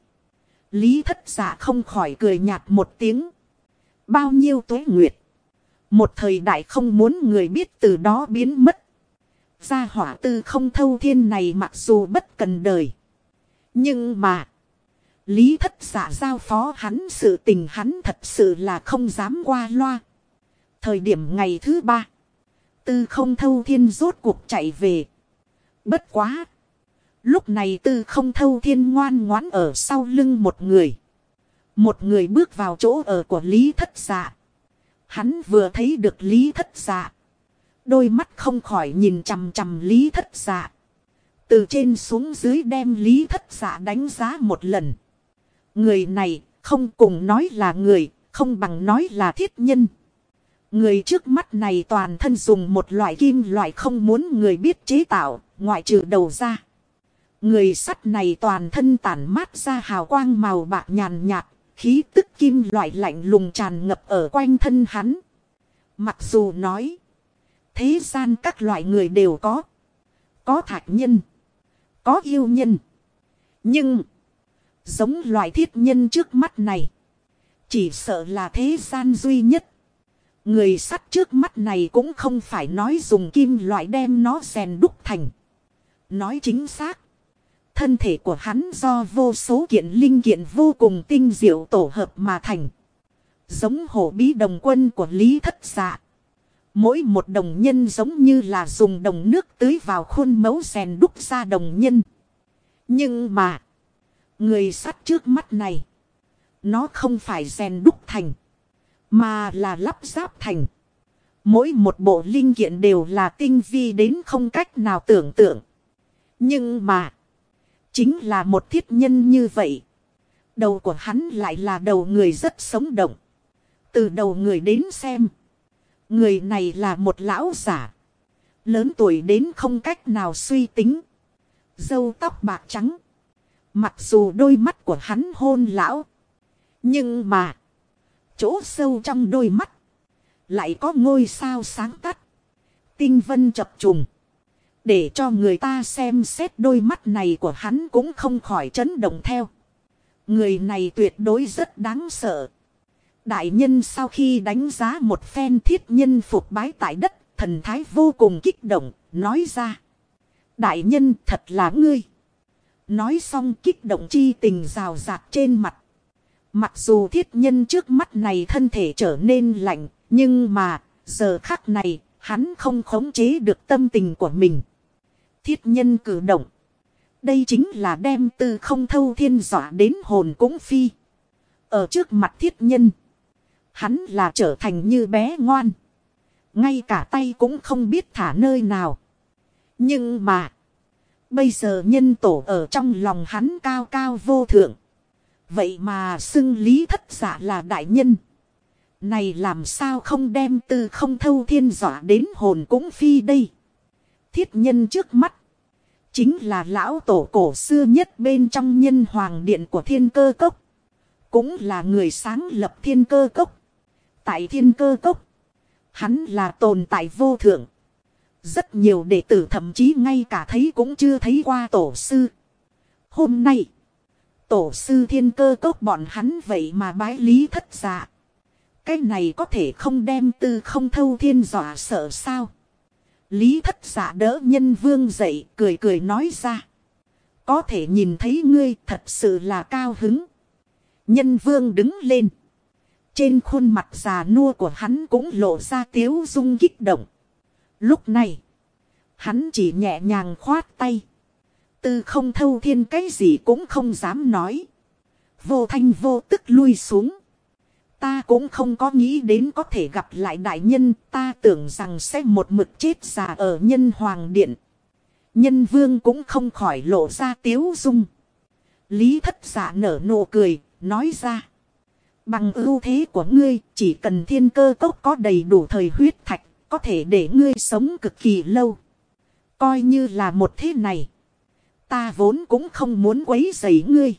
Speaker 1: Lý Thất Dạ không khỏi cười nhạt một tiếng. Bao nhiêu tuế nguyệt. Một thời đại không muốn người biết từ đó biến mất. Gia hỏa tư không thâu thiên này mặc dù bất cần đời. Nhưng mà. Lý Thất Dạ giao phó hắn sự tình hắn thật sự là không dám qua loa. Thời điểm ngày thứ 3. Tư không thâu thiên rốt cuộc chạy về. Bất quá. Lúc này tư không thâu thiên ngoan ngoãn ở sau lưng một người. Một người bước vào chỗ ở của Lý Thất Dạ. Hắn vừa thấy được Lý Thất Dạ. Đôi mắt không khỏi nhìn chằm chằm Lý Thất Dạ. Từ trên xuống dưới đem Lý Thất Dạ đánh giá một lần. Người này không cùng nói là người, không bằng nói là thiết nhân. Người trước mắt này toàn thân dùng một loại kim loại không muốn người biết chế tạo, ngoại trừ đầu ra. Người sắt này toàn thân tản mát ra hào quang màu bạc nhàn nhạt, khí tức kim loại lạnh lùng tràn ngập ở quanh thân hắn. Mặc dù nói, thế gian các loại người đều có thạch nhân, có yêu nhân. Nhưng, giống loại thiết nhân trước mắt này, chỉ sợ là thế gian duy nhất. Người sắt trước mắt này cũng không phải nói dùng kim loại đem nó rèn đúc thành. Nói chính xác, thân thể của hắn do vô số kiện linh kiện vô cùng tinh diệu tổ hợp mà thành. Giống hổ bí đồng quân của Lý Thất Dạ. Mỗi một đồng nhân giống như là dùng đồng nước tưới vào khuôn mẫu rèn đúc ra đồng nhân. Nhưng mà, người sắt trước mắt này, nó không phải rèn đúc thành, mà là lắp ráp thành. Mỗi một bộ linh kiện đều là tinh vi đến không cách nào tưởng tượng. Nhưng mà, chính là một thiết nhân như vậy. Đầu của hắn lại là đầu người rất sống động. Từ đầu người đến xem, người này là một lão giả. Lớn tuổi đến không cách nào suy tính. Râu tóc bạc trắng. Mặc dù đôi mắt của hắn hôn lão, nhưng mà chỗ sâu trong đôi mắt lại có ngôi sao sáng tắt, tinh vân chập trùng. Để cho người ta xem xét đôi mắt này của hắn cũng không khỏi chấn động theo. Người này tuyệt đối rất đáng sợ. Đại nhân sau khi đánh giá một phen thiết nhân phục bái tại đất, thần thái vô cùng kích động, nói ra. Đại nhân thật là ngươi. Nói xong kích động chi tình rào rạt trên mặt. Mặc dù thiết nhân trước mắt này thân thể trở nên lạnh, nhưng mà giờ khắc này hắn không khống chế được tâm tình của mình. Thiết nhân cử động, đây chính là đem từ không thâu thiên dọa đến hồn cũng phi. Ở trước mặt thiết nhân, hắn là trở thành như bé ngoan, ngay cả tay cũng không biết thả nơi nào. Nhưng mà bây giờ nhân tổ ở trong lòng hắn cao cao vô thượng, vậy mà xưng Lý Thất Dạ là đại nhân. Này làm sao không đem từ không thâu thiên dọa đến hồn cũng phi đây. Thiết nhân trước mắt chính là lão tổ cổ xưa nhất bên trong nhân hoàng điện của Thiên Cơ Cốc, cũng là người sáng lập Thiên Cơ Cốc. Tại Thiên Cơ Cốc, hắn là tồn tại vô thượng. Rất nhiều đệ tử thậm chí ngay cả thấy cũng chưa thấy qua tổ sư. Hôm nay, tổ sư Thiên Cơ Cốc bọn hắn vậy mà bái Lý Thất Dạ. Cái này có thể không đem từ không thâu thiên dọa sợ sao? Lý Thất Dạ đỡ Nhân Vương dậy, cười cười nói ra. Có thể nhìn thấy ngươi thật sự là cao hứng. Nhân Vương đứng lên. Trên khuôn mặt già nua của hắn cũng lộ ra tiếu dung kích động. Lúc này, hắn chỉ nhẹ nhàng khoát tay. Từ không thâu thiên cái gì cũng không dám nói. Vô thanh vô tức lui xuống. Ta cũng không có nghĩ đến có thể gặp lại đại nhân. Ta tưởng rằng sẽ một mực chết già ở nhân hoàng điện. Nhân Vương cũng không khỏi lộ ra tiếu dung. Lý Thất Dạ nở nụ cười, nói ra. Bằng ưu thế của ngươi, chỉ cần Thiên Cơ Cốc có đầy đủ thời huyết thạch, có thể để ngươi sống cực kỳ lâu. Coi như là một thế này, ta vốn cũng không muốn quấy rầy ngươi.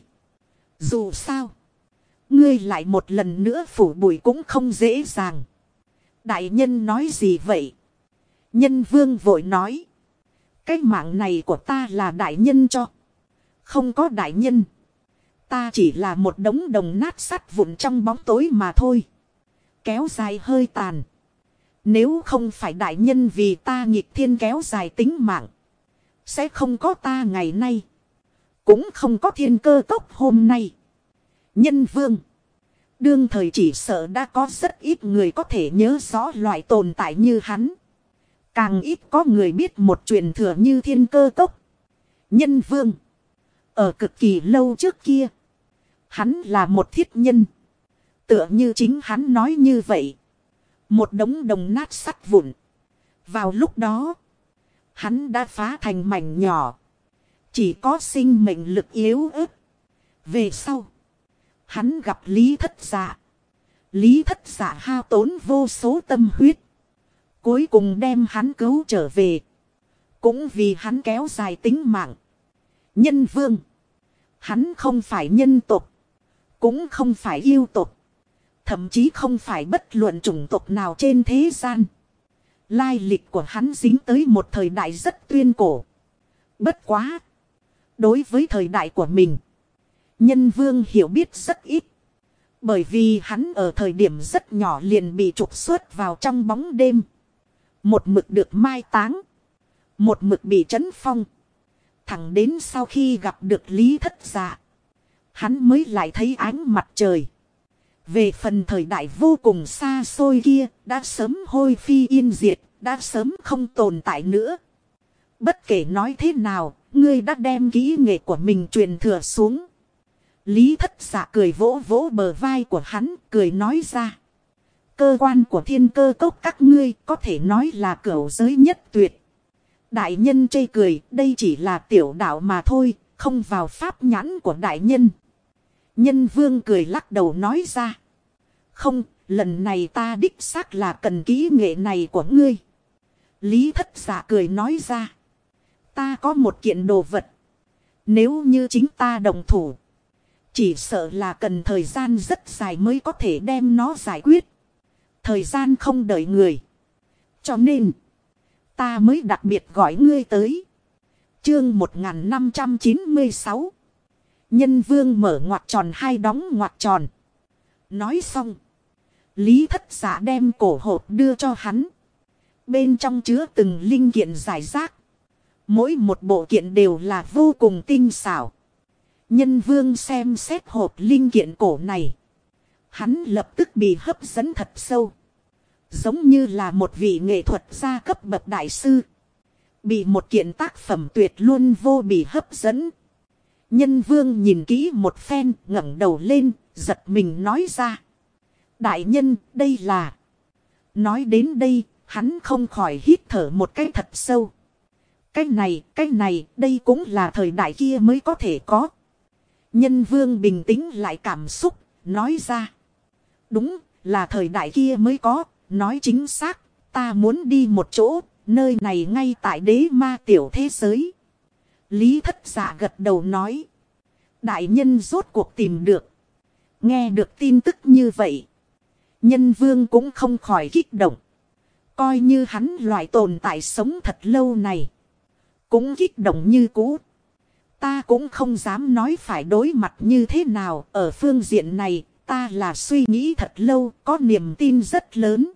Speaker 1: Dù sao, ngươi lại một lần nữa phủ bụi cũng không dễ dàng. Đại nhân nói gì vậy? Nhân Vương vội nói. Cái mạng này của ta là đại nhân cho. Không có đại nhân, ta chỉ là một đống đồng nát sắt vụn trong bóng tối mà thôi. Kéo dài hơi tàn. Nếu không phải đại nhân vì ta nghịch thiên kéo dài tính mạng, sẽ không có ta ngày nay, cũng không có Thiên Cơ Cốc hôm nay. Nhân Vương, đương thời chỉ sợ đã có rất ít người có thể nhớ rõ loại tồn tại như hắn. Càng ít có người biết một truyền thừa như Thiên Cơ Cốc. Nhân Vương, ở cực kỳ lâu trước kia, hắn là một thiết nhân. Tựa như chính hắn nói như vậy. Một đống đồng nát sắt vụn. Vào lúc đó, hắn đã phá thành mảnh nhỏ. Chỉ có sinh mệnh lực yếu ớt. Về sau. Hắn gặp Lý Thất Dạ. Lý Thất Dạ hao tốn vô số tâm huyết. Cuối cùng đem hắn cứu trở về. Cũng vì hắn kéo dài tính mạng. Nhân vương. Hắn không phải nhân tộc. Cũng không phải yêu tộc. Thậm chí không phải bất luận chủng tộc nào trên thế gian. Lai lịch của hắn dính tới một thời đại rất tuyên cổ. Bất quá. Đối với thời đại của mình. Nhân vương hiểu biết rất ít. Bởi vì hắn ở thời điểm rất nhỏ liền bị trục xuất vào trong bóng đêm. Một mực được mai táng. Một mực bị trấn phong. Thẳng đến sau khi gặp được Lý Thất Dạ. Hắn mới lại thấy ánh mặt trời. Về phần thời đại vô cùng xa xôi kia. Đã sớm hôi phi yên diệt. Đã sớm không tồn tại nữa. Bất kể nói thế nào. Ngươi đã đem kỹ nghệ của mình truyền thừa xuống. Lý Thất Dạ cười vỗ vỗ bờ vai của hắn. Cười nói ra. Cơ quan của Thiên Cơ Cốc các ngươi có thể nói là cửu giới nhất tuyệt. Đại nhân chê cười, đây chỉ là tiểu đạo mà thôi, không vào pháp nhãn của đại nhân. Nhân vương cười lắc đầu nói ra. Không, lần này ta đích xác là cần kỹ nghệ này của ngươi. Lý Thất Dạ cười nói ra. Ta có một kiện đồ vật. Nếu như chính ta đồng thủ, chỉ sợ là cần thời gian rất dài mới có thể đem nó giải quyết. Thời gian không đợi người. Cho nên ta mới đặc biệt gọi ngươi tới. Chương 1596. Nhân vương mở ngoặc tròn hai đóng ngoặc tròn. Nói xong. Lý Thất Dạ đem cổ hộp đưa cho hắn. Bên trong chứa từng linh kiện giải rác. Mỗi một bộ kiện đều là vô cùng tinh xảo. Nhân vương xem xét hộp linh kiện cổ này. Hắn lập tức bị hấp dẫn thật sâu. Giống như là một vị nghệ thuật gia cấp bậc đại sư. Bị một kiện tác phẩm tuyệt luôn vô bị hấp dẫn. Nhân vương nhìn kỹ một phen, ngẩng đầu lên, giật mình nói ra. Đại nhân, đây là... Nói đến đây, hắn không khỏi hít thở một cái thật sâu. Cái này, đây cũng là thời đại kia mới có thể có. Nhân vương bình tĩnh lại cảm xúc, nói ra. Đúng, là thời đại kia mới có, nói chính xác, ta muốn đi một chỗ, nơi này ngay tại đế ma tiểu thế giới. Lý Thất Dạ gật đầu nói. Đại nhân rốt cuộc tìm được. Nghe được tin tức như vậy. Nhân vương cũng không khỏi kích động. Coi như hắn loại tồn tại sống thật lâu này. Cũng kích động như cũ. Ta cũng không dám nói phải đối mặt như thế nào. Ở phương diện này ta là suy nghĩ thật lâu. Có niềm tin rất lớn.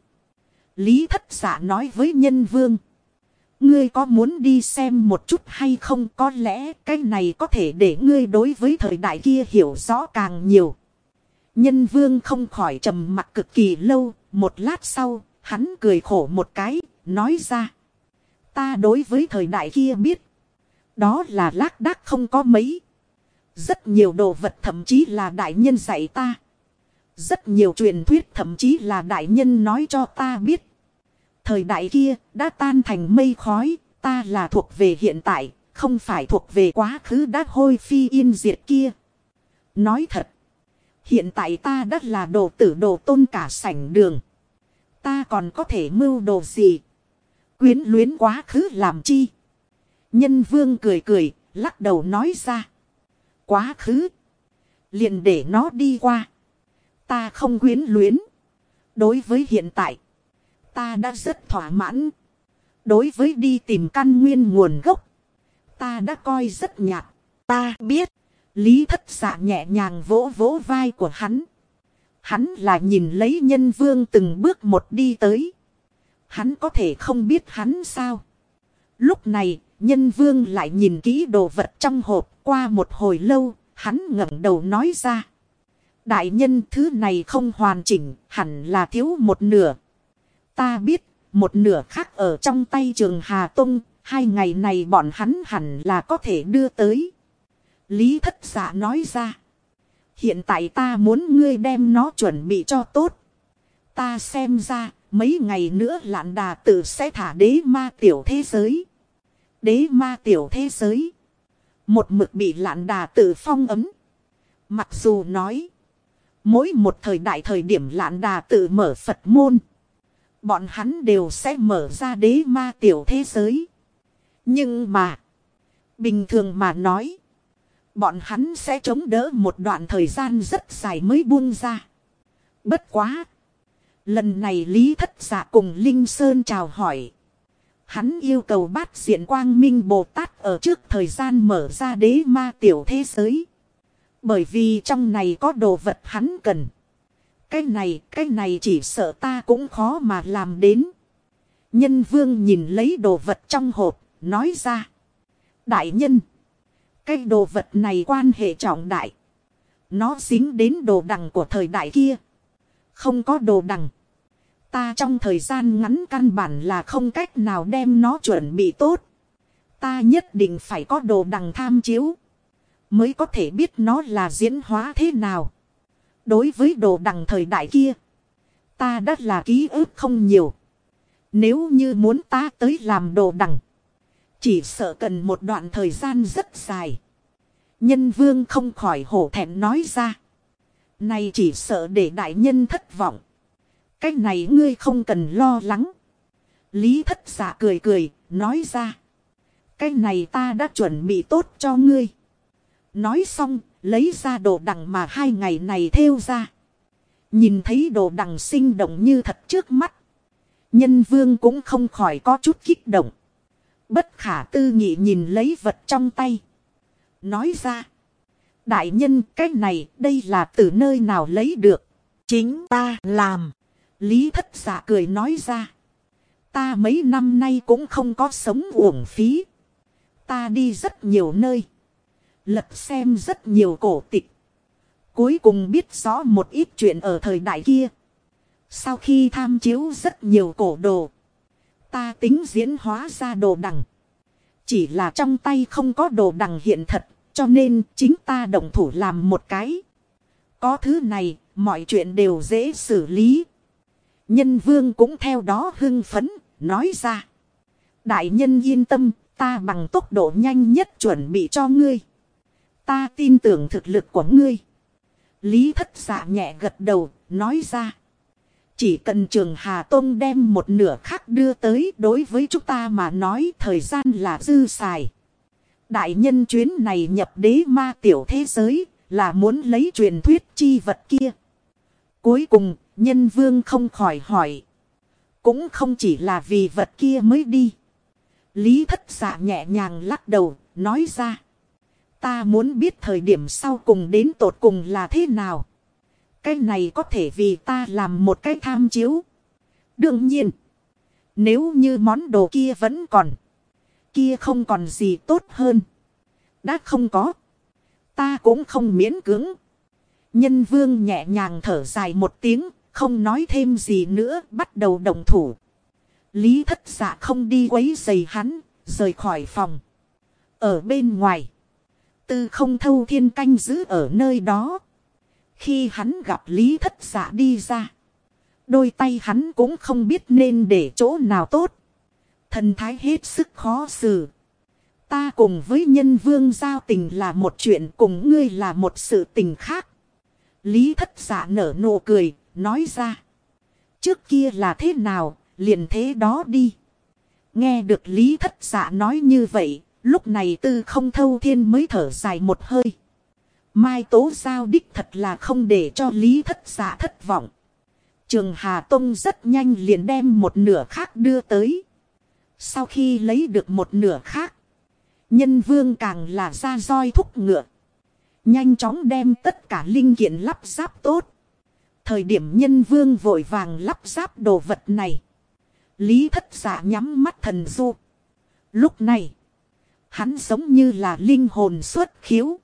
Speaker 1: Lý Thất Dạ nói với nhân vương. Ngươi có muốn đi xem một chút hay không? Có lẽ cái này có thể để ngươi đối với thời đại kia hiểu rõ càng nhiều. Nhân vương không khỏi trầm mặc cực kỳ lâu. Một lát sau hắn cười khổ một cái. Nói ra. Ta đối với thời đại kia biết. Đó là lác đác không có mấy. Rất nhiều đồ vật thậm chí là đại nhân dạy ta. Rất nhiều truyền thuyết thậm chí là đại nhân nói cho ta biết. Thời đại kia đã tan thành mây khói. Ta là thuộc về hiện tại. Không phải thuộc về quá khứ đã hôi phi yên diệt kia. Nói thật. Hiện tại ta đã là đồ tử đồ tôn cả sảnh đường. Ta còn có thể mưu đồ gì? Quyến luyến quá khứ làm chi? Nhân vương cười cười, lắc đầu nói ra. Quá khứ. Liền để nó đi qua. Ta không quyến luyến. Đối với hiện tại. Ta đã rất thỏa mãn. Đối với đi tìm căn nguyên nguồn gốc. Ta đã coi rất nhạt. Ta biết. Lý Thất Dạ nhẹ nhàng vỗ vỗ vai của hắn. Hắn là nhìn lấy nhân vương từng bước một đi tới. Hắn có thể không biết hắn sao. Lúc này nhân vương lại nhìn kỹ đồ vật trong hộp. Qua một hồi lâu hắn ngẩng đầu nói ra. Đại nhân, thứ này không hoàn chỉnh, hẳn là thiếu một nửa. Ta biết, một nửa khác ở trong tay Trường Hà Tông. 2 ngày này bọn hắn hẳn là có thể đưa tới. Lý Thất Dạ nói ra. Hiện tại ta muốn ngươi đem nó chuẩn bị cho tốt. Ta xem ra mấy ngày nữa Lạn Đà Tự sẽ thả đế ma tiểu thế giới. Đế ma tiểu thế giới. một mực bị Lạn Đà tự phong ấm. Mặc dù nói, mỗi một thời đại thời điểm Lạn Đà tự mở Phật môn, bọn hắn đều sẽ mở ra đế ma tiểu thế giới. Nhưng mà, bình thường mà nói, bọn hắn sẽ chống đỡ một đoạn thời gian rất dài mới buông ra. Bất quá, lần này Lý Thất Dạ cùng Linh Sơn chào hỏi. Hắn yêu cầu Bát Diện Quang Minh Bồ Tát ở trước thời gian mở ra đế ma tiểu thế giới. Bởi vì trong này có đồ vật hắn cần. Cái này chỉ sợ ta cũng khó mà làm đến. Nhân Vương nhìn lấy đồ vật trong hộp, nói ra. Đại nhân, cái đồ vật này quan hệ trọng đại. Nó dính đến đồ đằng của thời đại kia. Không có đồ đằng, ta trong thời gian ngắn căn bản là không cách nào đem nó chuẩn bị tốt. Ta nhất định phải có đồ đằng tham chiếu, mới có thể biết nó là diễn hóa thế nào. Đối với đồ đằng thời đại kia, ta đã là ký ức không nhiều. Nếu như muốn ta tới làm đồ đằng, chỉ sợ cần một đoạn thời gian rất dài. Nhân Vương không khỏi hổ thẹn nói ra. Này chỉ sợ để đại nhân thất vọng. Cái này ngươi không cần lo lắng. Lý Thất Dạ cười cười, nói ra. Cái này ta đã chuẩn bị tốt cho ngươi. Nói xong, lấy ra đồ đằng mà 2 ngày này thêu ra. Nhìn thấy đồ đằng sinh động như thật trước mắt. Nhân Vương cũng không khỏi có chút kích động. Bất khả tư nghị nhìn lấy vật trong tay. Nói ra. Đại nhân, cái này đây là từ nơi nào lấy được? Chính ta làm. Lý Thất Dạ cười nói ra. Ta mấy năm nay cũng không có sống uổng phí. Ta đi rất nhiều nơi, lật xem rất nhiều cổ tịch, cuối cùng biết rõ một ít chuyện ở thời đại kia. Sau khi tham chiếu rất nhiều cổ đồ, ta tính diễn hóa ra đồ đằng. Chỉ là trong tay không có đồ đằng hiện thật, cho nên chính ta động thủ làm một cái. Có thứ này, mọi chuyện đều dễ xử lý. Nhân Vương cũng theo đó hưng phấn, nói ra. Đại nhân yên tâm, ta bằng tốc độ nhanh nhất chuẩn bị cho ngươi. Ta tin tưởng thực lực của ngươi. Lý Thất Dạ nhẹ gật đầu, nói ra. Chỉ cần Trường Hà Tông đem một nửa khác đưa tới, đối với chúng ta mà nói thời gian là dư xài. Đại nhân chuyến này nhập đế ma tiểu thế giới, là muốn lấy truyền thuyết chi vật kia. Cuối cùng, Nhân Vương không khỏi hỏi. Cũng không chỉ là vì vật kia mới đi. Lý Thất Dạ nhẹ nhàng lắc đầu, nói ra. Ta muốn biết thời điểm sau cùng đến tột cùng là thế nào. Cái này có thể vì ta làm một cái tham chiếu. Đương nhiên, nếu như món đồ kia vẫn còn, kia không còn gì tốt hơn. Đã không có, ta cũng không miễn cưỡng. Nhân Vương nhẹ nhàng thở dài một tiếng, không nói thêm gì nữa, bắt đầu động thủ. Lý Thất Dạ không đi quấy rầy hắn, rời khỏi phòng. Ở bên ngoài, Tư Không Thâu Thiên canh giữ ở nơi đó. Khi hắn gặp Lý Thất Dạ đi ra, đôi tay hắn cũng không biết nên để chỗ nào tốt. Thần thái hết sức khó xử. Ta cùng với Nhân Vương giao tình là một chuyện, cùng ngươi là một sự tình khác. Lý Thất Dạ nở nụ cười, nói ra. Trước kia là thế nào, liền thế đó đi. Nghe được Lý Thất Dạ nói như vậy, lúc này Tư Không Thâu Thiên mới thở dài một hơi. Mai Tố Giao đích thật là không để cho Lý Thất Dạ thất vọng. Trường Hà Tông rất nhanh liền đem một nửa khác đưa tới. Sau khi lấy được một nửa khác, Nhân Vương càng là ra roi thúc ngựa. Nhanh chóng đem tất cả linh kiện lắp ráp tốt. Thời điểm Nhân Vương vội vàng lắp ráp đồ vật này, Lý Thất Dạ nhắm mắt thần du. Lúc này, hắn giống như là linh hồn xuất khiếu.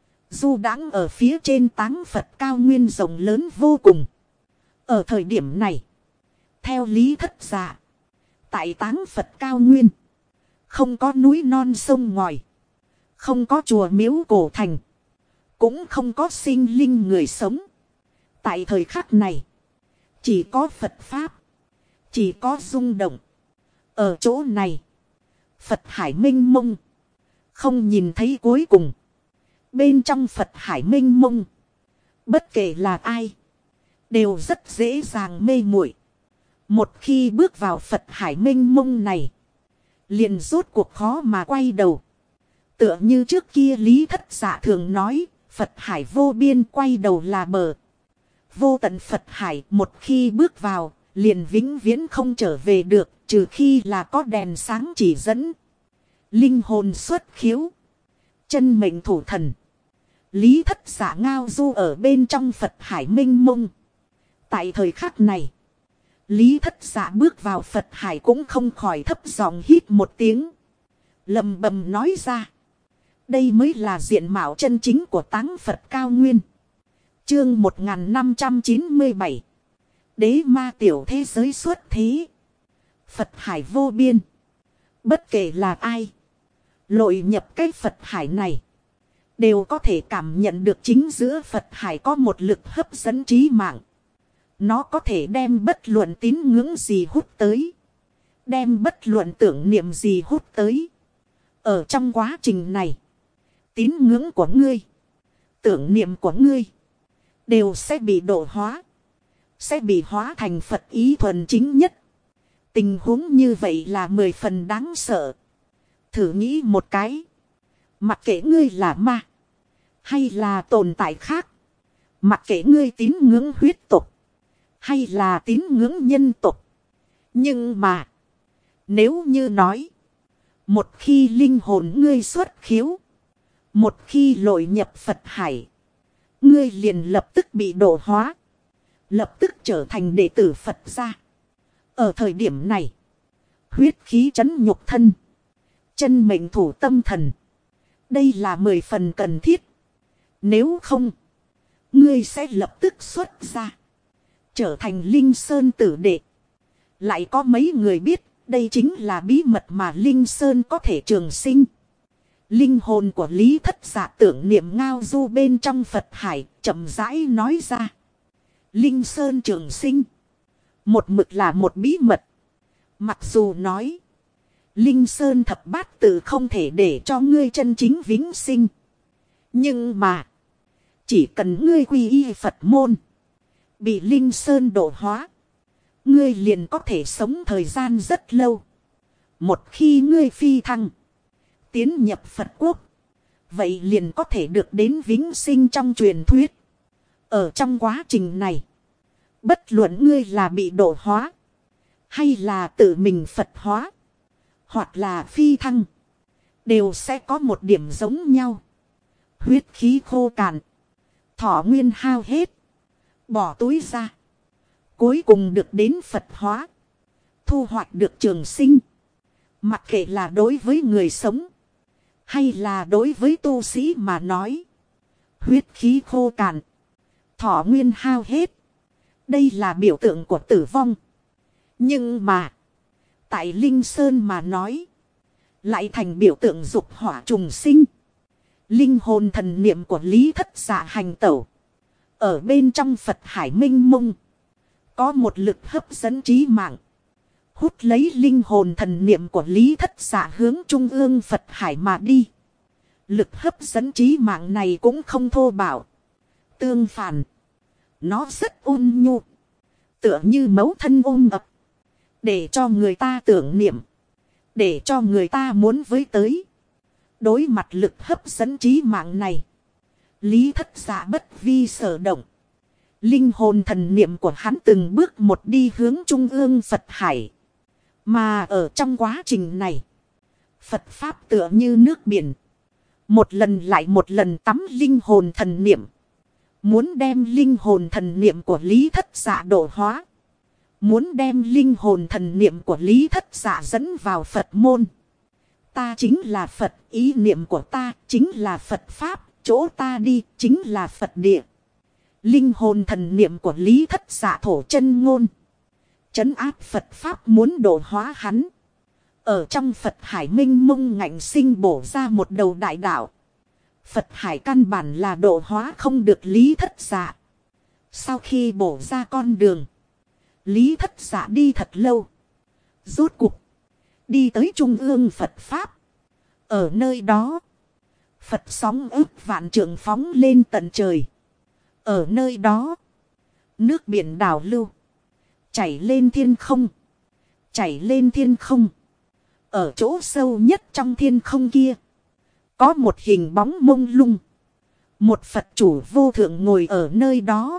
Speaker 1: Du đãng ở phía trên táng Phật cao nguyên rộng lớn vô cùng. Ở thời điểm này, theo Lý Thất Dạ, tại táng Phật cao nguyên, không có núi non sông ngòi, không có chùa miếu cổ thành, cũng không có sinh linh người sống. Tại thời khắc này, chỉ có Phật Pháp, chỉ có rung động. Ở chỗ này, Phật hải mênh mông, Không nhìn thấy cuối cùng. Bên trong Phật hải mênh mông. Bất kể là ai. Đều rất dễ dàng mê muội. Một khi bước vào Phật hải mênh mông này. Liền rốt cuộc khó mà quay đầu. Tựa như trước kia Lý Thất Dạ thường nói. Phật hải vô biên, quay đầu là bờ. Vô tận Phật hải một khi bước vào. Liền vĩnh viễn không trở về được. Trừ khi là có đèn sáng chỉ dẫn. Linh hồn xuất khiếu. Chân mệnh thủ thần. Lý Thất Dạ ngao du ở bên trong Phật hải mênh mông. Tại thời khắc này. Lý Thất Dạ bước vào Phật hải cũng không khỏi thấp giọng hít một tiếng. Lầm bầm nói ra. Đây mới là diện mạo chân chính của táng Phật cao nguyên. Chương 1597. Đế ma tiểu thế giới xuất thế. Phật hải vô biên. Bất kể là ai. Lội nhập cái Phật hải này. Đều có thể cảm nhận được chính giữa Phật hải có một lực hấp dẫn trí mạng. Nó có thể đem bất luận tín ngưỡng gì hút tới. Đem bất luận tưởng niệm gì hút tới. Ở trong quá trình này. Tín ngưỡng của ngươi. Tưởng niệm của ngươi. Đều sẽ bị độ hóa. Sẽ bị hóa thành Phật ý thuần chính nhất. Tình huống như vậy là 10 phần đáng sợ. Thử nghĩ một cái. Mặc kệ ngươi là ma. Hay là tồn tại khác. Mặc kệ ngươi tín ngưỡng huyết tục. Hay là tín ngưỡng nhân tục. Nhưng mà. Nếu như nói. Một khi linh hồn ngươi xuất khiếu. Một khi lội nhập Phật hải. Ngươi liền lập tức bị độ hóa. Lập tức trở thành đệ tử Phật gia. Ở thời điểm này. Huyết khí trấn nhục thân. Chân mệnh thủ tâm thần. Đây là 10 phần cần thiết. Nếu không. Ngươi sẽ lập tức xuất ra. Trở thành Linh Sơn tử đệ. Lại có mấy người biết. Đây chính là bí mật mà Linh Sơn có thể trường sinh. Linh hồn của Lý Thất Dạ tưởng niệm ngao du bên trong Phật hải. Chậm rãi nói ra. Linh Sơn trường sinh. Một mực là một bí mật. Mặc dù nói. Linh Sơn thập bát tự không thể để cho ngươi chân chính vĩnh sinh. Nhưng mà. Chỉ cần ngươi quy y Phật môn. Bị Linh Sơn độ hóa. Ngươi liền có thể sống thời gian rất lâu. Một khi ngươi phi thăng. Tiến nhập Phật quốc. Vậy liền có thể được đến vĩnh sinh trong truyền thuyết. Ở trong quá trình này. Bất luận ngươi là bị độ hóa. Hay là tự mình Phật hóa. Hoặc là phi thăng. Đều sẽ có một điểm giống nhau. Huyết khí khô cạn. Thọ nguyên hao hết. Bỏ túi ra. Cuối cùng được đến Phật hóa. Thu hoạch được trường sinh. Mặc kệ là đối với người sống. Hay là đối với tu sĩ mà nói. Huyết khí khô cạn. Thọ nguyên hao hết. Đây là biểu tượng của tử vong. Nhưng mà. Tại Linh Sơn mà nói. Lại thành biểu tượng dục hỏa trùng sinh. Linh hồn thần niệm của Lý Thất Dạ hành tẩu. Ở bên trong Phật hải minh mông. Có một lực hấp dẫn trí mạng. Hút lấy linh hồn thần niệm của Lý Thất Dạ hướng trung ương Phật hải mà đi. Lực hấp dẫn trí mạng này cũng không thô bạo. Tương phản. Nó rất ôn nhu. Tựa như mẫu thân ôm ập. Để cho người ta tưởng niệm. Để cho người ta muốn với tới. Đối mặt lực hấp dẫn trí mạng này. Lý Thất Dạ bất vi sở động. Linh hồn thần niệm của hắn từng bước một đi hướng trung ương Phật hải. Mà ở trong quá trình này. Phật Pháp tựa như nước biển. Một lần lại một lần tắm linh hồn thần niệm. Muốn đem linh hồn thần niệm của Lý Thất Dạ độ hóa. Muốn đem linh hồn thần niệm của Lý Thất Dạ dẫn vào Phật môn. Ta chính là Phật, ý niệm của ta chính là Phật Pháp, chỗ ta đi chính là Phật địa. Linh hồn thần niệm của Lý Thất Dạ thổ chân ngôn. Trấn áp Phật Pháp muốn độ hóa hắn. Ở trong Phật hải minh mông ngạnh sinh bổ ra một đầu đại đạo. Phật hải căn bản là độ hóa không được Lý Thất Dạ. Sau khi bổ ra con đường. Lý Thất Dạ đi thật lâu. Rốt cuộc. Đi tới trung ương Phật Pháp. Ở nơi đó, Phật sóng ức vạn trượng phóng lên tận trời. Ở nơi đó, nước biển đảo lưu, chảy lên thiên không, chảy lên thiên không. Ở chỗ sâu nhất trong thiên không kia, có một hình bóng mông lung. Một Phật chủ vô thượng ngồi ở nơi đó.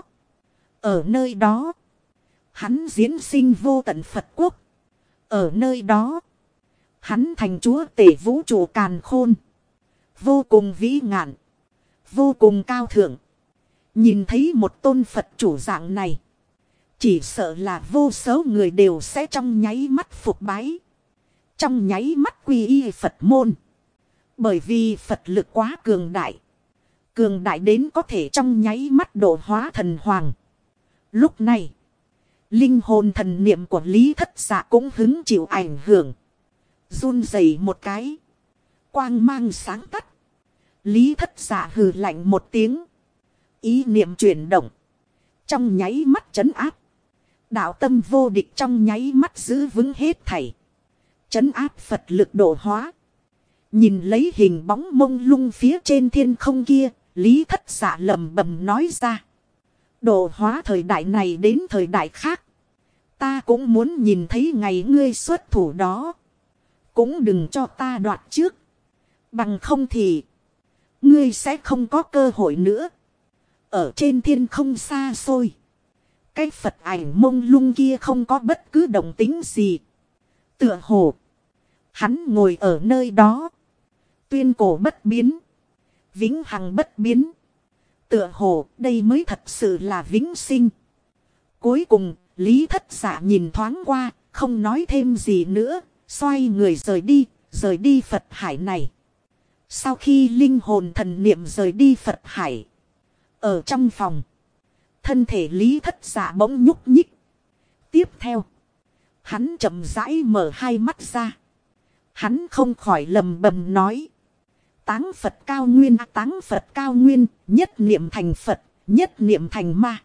Speaker 1: Ở nơi đó, hắn diễn sinh vô tận Phật quốc. Ở nơi đó, hắn thành chúa tể vũ trụ càn khôn. Vô cùng vĩ ngạn, vô cùng cao thượng. Nhìn thấy một tôn Phật chủ dạng này, chỉ sợ là vô số người đều sẽ trong nháy mắt phục bái. Trong nháy mắt quy y Phật môn. Bởi vì Phật lực quá cường đại. Cường đại đến có thể trong nháy mắt độ hóa thần hoàng. Lúc này, linh hồn thần niệm của Lý Thất Dạ cũng hứng chịu ảnh hưởng. Run rẩy một cái, quang mang sáng tắt. Lý Thất Dạ hừ lạnh một tiếng. Ý niệm chuyển động, trong nháy mắt trấn áp. Đạo tâm vô địch trong nháy mắt giữ vững hết thảy. Trấn áp Phật lực độ hóa. Nhìn lấy hình bóng mông lung phía trên thiên không kia, Lý Thất Dạ lẩm bẩm nói ra. Độ hóa thời đại này đến thời đại khác. Ta cũng muốn nhìn thấy ngày ngươi xuất thủ đó. Cũng đừng cho ta đoạt trước. Bằng không thì ngươi sẽ không có cơ hội nữa. Ở trên thiên không xa xôi, cái Phật ảnh mông lung kia không có bất cứ động tính gì. Tựa hồ hắn ngồi ở nơi đó, tuyên cổ bất biến, vĩnh hằng bất biến. Tựa hồ đây mới thật sự là vĩnh sinh. Cuối cùng Lý Thất Dạ nhìn thoáng qua, không nói thêm gì nữa, xoay người rời đi Phật hải này. Sau khi linh hồn thần niệm rời đi Phật hải, ở trong phòng, thân thể Lý Thất Dạ bỗng nhúc nhích. Tiếp theo, hắn chậm rãi mở hai mắt ra. Hắn không khỏi lầm bầm nói. Táng Phật cao nguyên, táng Phật cao nguyên, nhất niệm thành Phật, nhất niệm thành ma.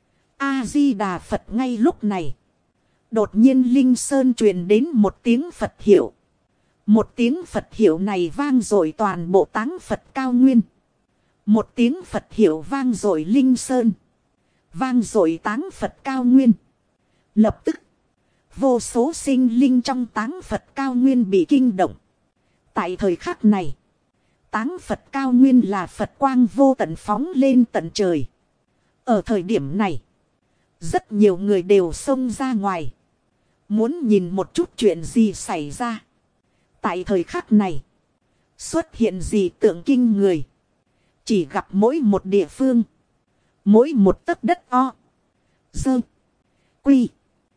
Speaker 1: A-di-đà Phật. Ngay lúc này, đột nhiên Linh Sơn truyền đến một tiếng Phật hiệu. Một tiếng Phật hiệu này vang dội toàn bộ táng Phật cao nguyên. Một tiếng Phật hiệu vang dội Linh Sơn, vang dội táng Phật cao nguyên. Lập tức, vô số sinh linh trong táng Phật cao nguyên bị kinh động. Tại thời khắc này, táng Phật cao nguyên là Phật quang vô tận phóng lên tận trời. Ở thời điểm này, rất nhiều người đều xông ra ngoài, muốn nhìn một chút chuyện gì xảy ra. Tại thời khắc này, xuất hiện gì tượng kinh người. Chỉ gặp mỗi một địa phương, mỗi một tấc đất o, dơ, quy,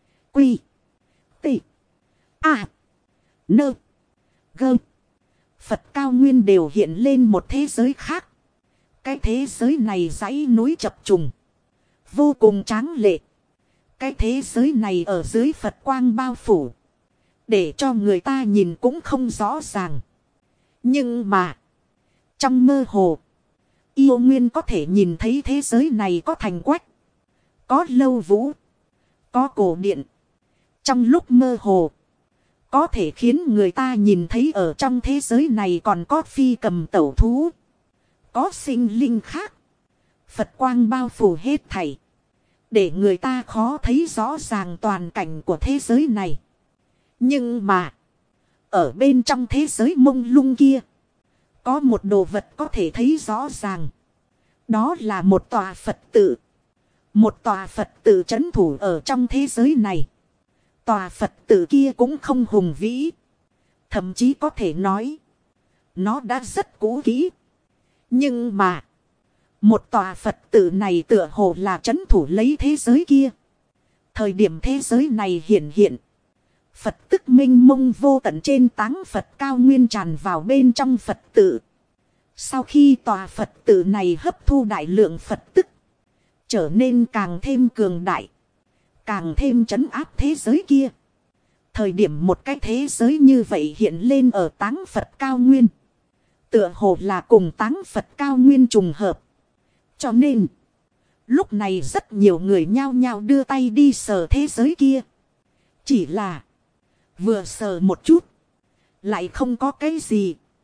Speaker 1: tị, a, nơ, gơ. Phật cao nguyên đều hiện lên một thế giới khác. Cái thế giới này dãy núi chập trùng, vô cùng tráng lệ. Cái thế giới này ở dưới Phật quang bao phủ, để cho người ta nhìn cũng không rõ ràng. Nhưng mà, trong mơ hồ, Yêu Nguyên có thể nhìn thấy thế giới này có thành quách, có lâu vũ, có cổ điện. Trong lúc mơ hồ, có thể khiến người ta nhìn thấy ở trong thế giới này còn có phi cầm tẩu thú, có sinh linh khác. Phật quang bao phủ hết thảy, để người ta khó thấy rõ ràng toàn cảnh của thế giới này. Nhưng mà, ở bên trong thế giới mông lung kia, có một đồ vật có thể thấy rõ ràng. Đó là một tòa Phật tự. Một tòa Phật tự trấn thủ ở trong thế giới này. Tòa Phật tự kia cũng không hùng vĩ. Thậm chí có thể nói, nó đã rất cũ kỹ. Nhưng mà, một tòa Phật tự này tựa hồ là trấn thủ lấy thế giới kia. Thời điểm thế giới này hiện, Phật tức minh mông vô tận trên táng Phật cao nguyên tràn vào bên trong Phật tự. Sau khi tòa Phật tự này hấp thu đại lượng Phật tức, trở nên càng thêm cường đại, càng thêm trấn áp thế giới kia. Thời điểm một cái thế giới như vậy hiện lên ở táng Phật cao nguyên, tựa hồ là cùng táng Phật cao nguyên trùng hợp. Cho nên, lúc này rất nhiều người nhao nhao đưa tay đi sờ thế giới kia. Chỉ là vừa sờ một chút, lại không có cái gì.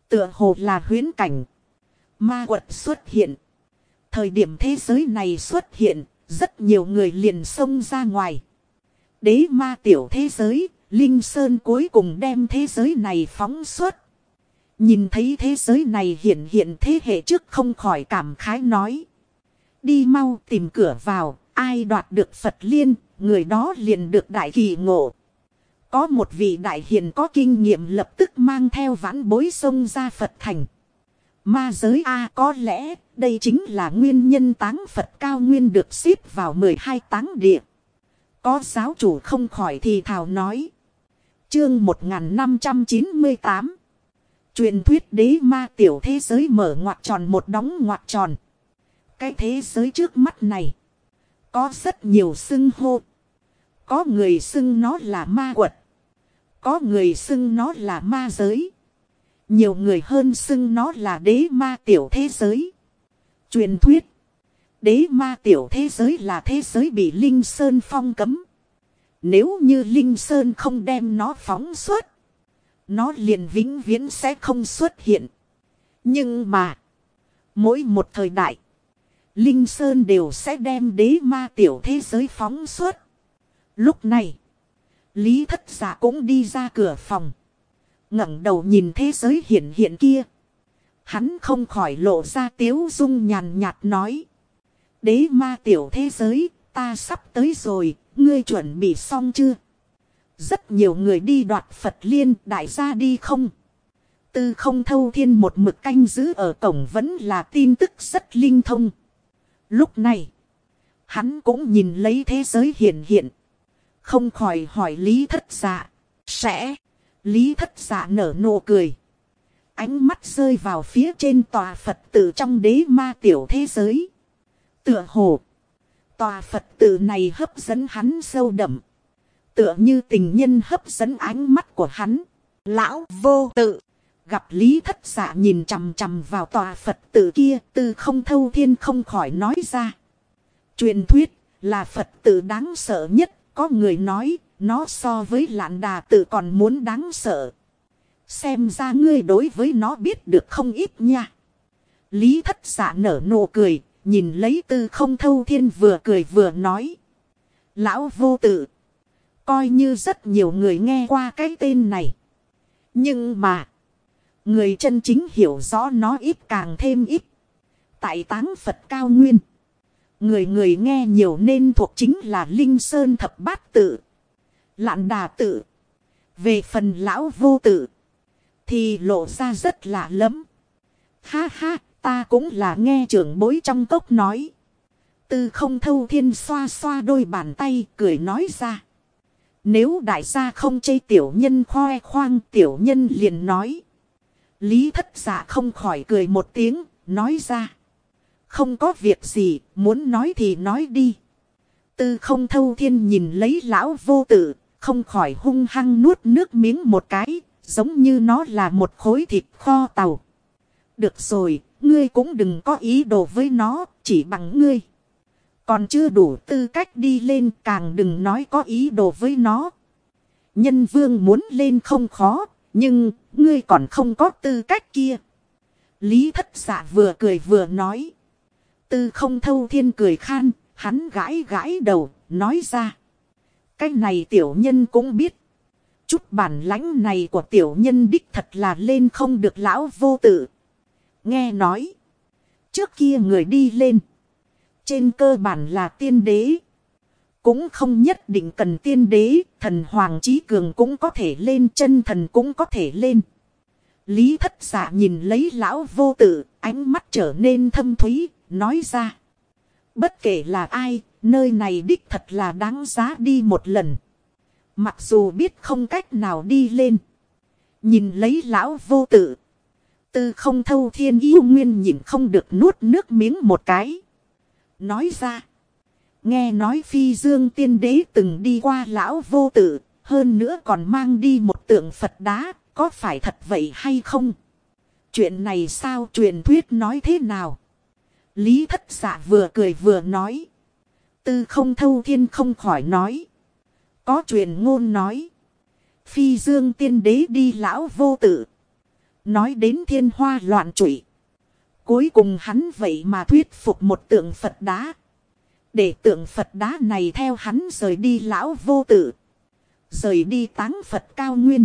Speaker 1: Tựa hồ là huyễn cảnh. Ma quật xuất hiện. Thời điểm thế giới này xuất hiện, rất nhiều người liền xông ra ngoài. Đế ma tiểu thế giới, Linh Sơn cuối cùng đem thế giới này phóng xuất. Nhìn thấy thế giới này hiện thế hệ trước không khỏi cảm khái nói. Đi mau tìm cửa vào, ai đoạt được Phật Liên, người đó liền được đại kỳ ngộ. Có một vị đại hiền có kinh nghiệm lập tức mang theo vãn bối xông ra Phật thành. Ma giới A, có lẽ đây chính là nguyên nhân táng Phật cao nguyên được xếp vào 12 táng địa. Có giáo chủ không khỏi thì thào nói. Chương 1598. Truyền thuyết đế ma tiểu thế giới mở ngoặc tròn một đóng ngoặc tròn. Cái thế giới trước mắt này có rất nhiều xưng hô. Có người xưng nó là ma quật. Có người xưng nó là ma giới. Nhiều người hơn xưng nó là đế ma tiểu thế giới. Truyền thuyết đế ma tiểu thế giới là thế giới bị Linh Sơn phong cấm. Nếu như Linh Sơn không đem nó phóng xuất, nó liền vĩnh viễn sẽ không xuất hiện. Nhưng mà mỗi một thời đại, Linh Sơn đều sẽ đem đế ma tiểu thế giới phóng xuất. Lúc này Lý Thất Dạ cũng đi ra cửa phòng, ngẩng đầu nhìn thế giới hiện kia. Hắn không khỏi lộ ra tiếu dung nhàn nhạt nói. Đế ma tiểu thế giới, ta sắp tới rồi, ngươi chuẩn bị xong chưa? Rất nhiều người đi đoạt Phật Liên, đại gia đi không? Tư Không Thâu Thiên một mực canh giữ ở cổng vẫn là tin tức rất linh thông. Lúc này, hắn cũng nhìn lấy thế giới hiện. Không khỏi hỏi Lý Thất Dạ. Sẽ. Lý Thất Dạ nở nụ cười. Ánh mắt rơi vào phía trên tòa Phật tự trong đế ma tiểu thế giới. Tựa hồ tòa Phật tự này hấp dẫn hắn sâu đậm. Tựa như tình nhân hấp dẫn ánh mắt của hắn. Lão vô tự. Gặp Lý Thất Dạ nhìn chằm chằm vào tòa Phật tự kia, Tư Không Thâu Thiên không khỏi nói ra. Truyền thuyết là Phật tự đáng sợ nhất. Có người nói nó so với Lạn Đà tự còn muốn đáng sợ. Xem ra ngươi đối với nó biết được không ít nha. Lý Thất Dạ nở nụ cười, nhìn lấy Tư Không Thâu Thiên vừa cười vừa nói. Lão vô tự. Coi như rất nhiều người nghe qua cái tên này. Nhưng mà người chân chính hiểu rõ nó ít càng thêm ít. Tại táng Phật cao nguyên, người nghe nhiều nên thuộc chính là Linh Sơn Thập Bát tự, Lạn Đà tự. Về phần lão vô tự thì lộ ra rất lạ lẫm. Ha ha, ta cũng là nghe trưởng bối trong cốc nói. Tư Không Thâu Thiên xoa xoa đôi bàn tay cười nói ra. Nếu đại gia không chê tiểu nhân khoe khoang, tiểu nhân liền nói. Lý Thất Dạ không khỏi cười một tiếng, nói ra. Không có việc gì, muốn nói thì nói đi. Tư Không Thâu Thiên nhìn lấy lão vô tự, không khỏi hung hăng nuốt nước miếng một cái, giống như nó là một khối thịt kho tàu. Được rồi, ngươi cũng đừng có ý đồ với nó, chỉ bằng ngươi còn chưa đủ tư cách đi lên, càng đừng nói có ý đồ với nó. Nhân vương muốn lên không khó, nhưng ngươi còn không có tư cách kia. Lý Thất Dạ vừa cười vừa nói. Tư Không Thâu Thiên cười khan, hắn gãi gãi đầu, nói ra. Cái này tiểu nhân cũng biết. Chút bản lãnh này của tiểu nhân đích thật là lên không được lão vô tự. Nghe nói, trước kia người đi lên, trên cơ bản là tiên đế. Cũng không nhất định cần tiên đế, thần hoàng chí cường cũng có thể lên, chân thần cũng có thể lên. Lý Thất Dạ nhìn lấy lão vô tự, ánh mắt trở nên thâm thúy, nói ra. Bất kể là ai, nơi này đích thật là đáng giá đi một lần. Mặc dù biết không cách nào đi lên. Nhìn lấy lão vô tự, Tư Không Thâu Thiên yêu nguyên nhịn không được nuốt nước miếng một cái. Nói ra. Nghe nói Phi Dương Tiên Đế từng đi qua lão vô tự, hơn nữa còn mang đi một tượng Phật đá, có phải thật vậy hay không? Chuyện này sao, truyền thuyết nói thế nào? Lý Thất Dạ vừa cười vừa nói. Tư Không Thâu Thiên không khỏi nói. Có truyền ngôn nói. Phi Dương Tiên Đế đi lão vô tự. Nói đến thiên hoa loạn trụy. Cuối cùng hắn vậy mà thuyết phục một tượng Phật đá. Để tượng Phật đá này theo hắn rời đi lão vô tự. Rời đi táng Phật cao nguyên.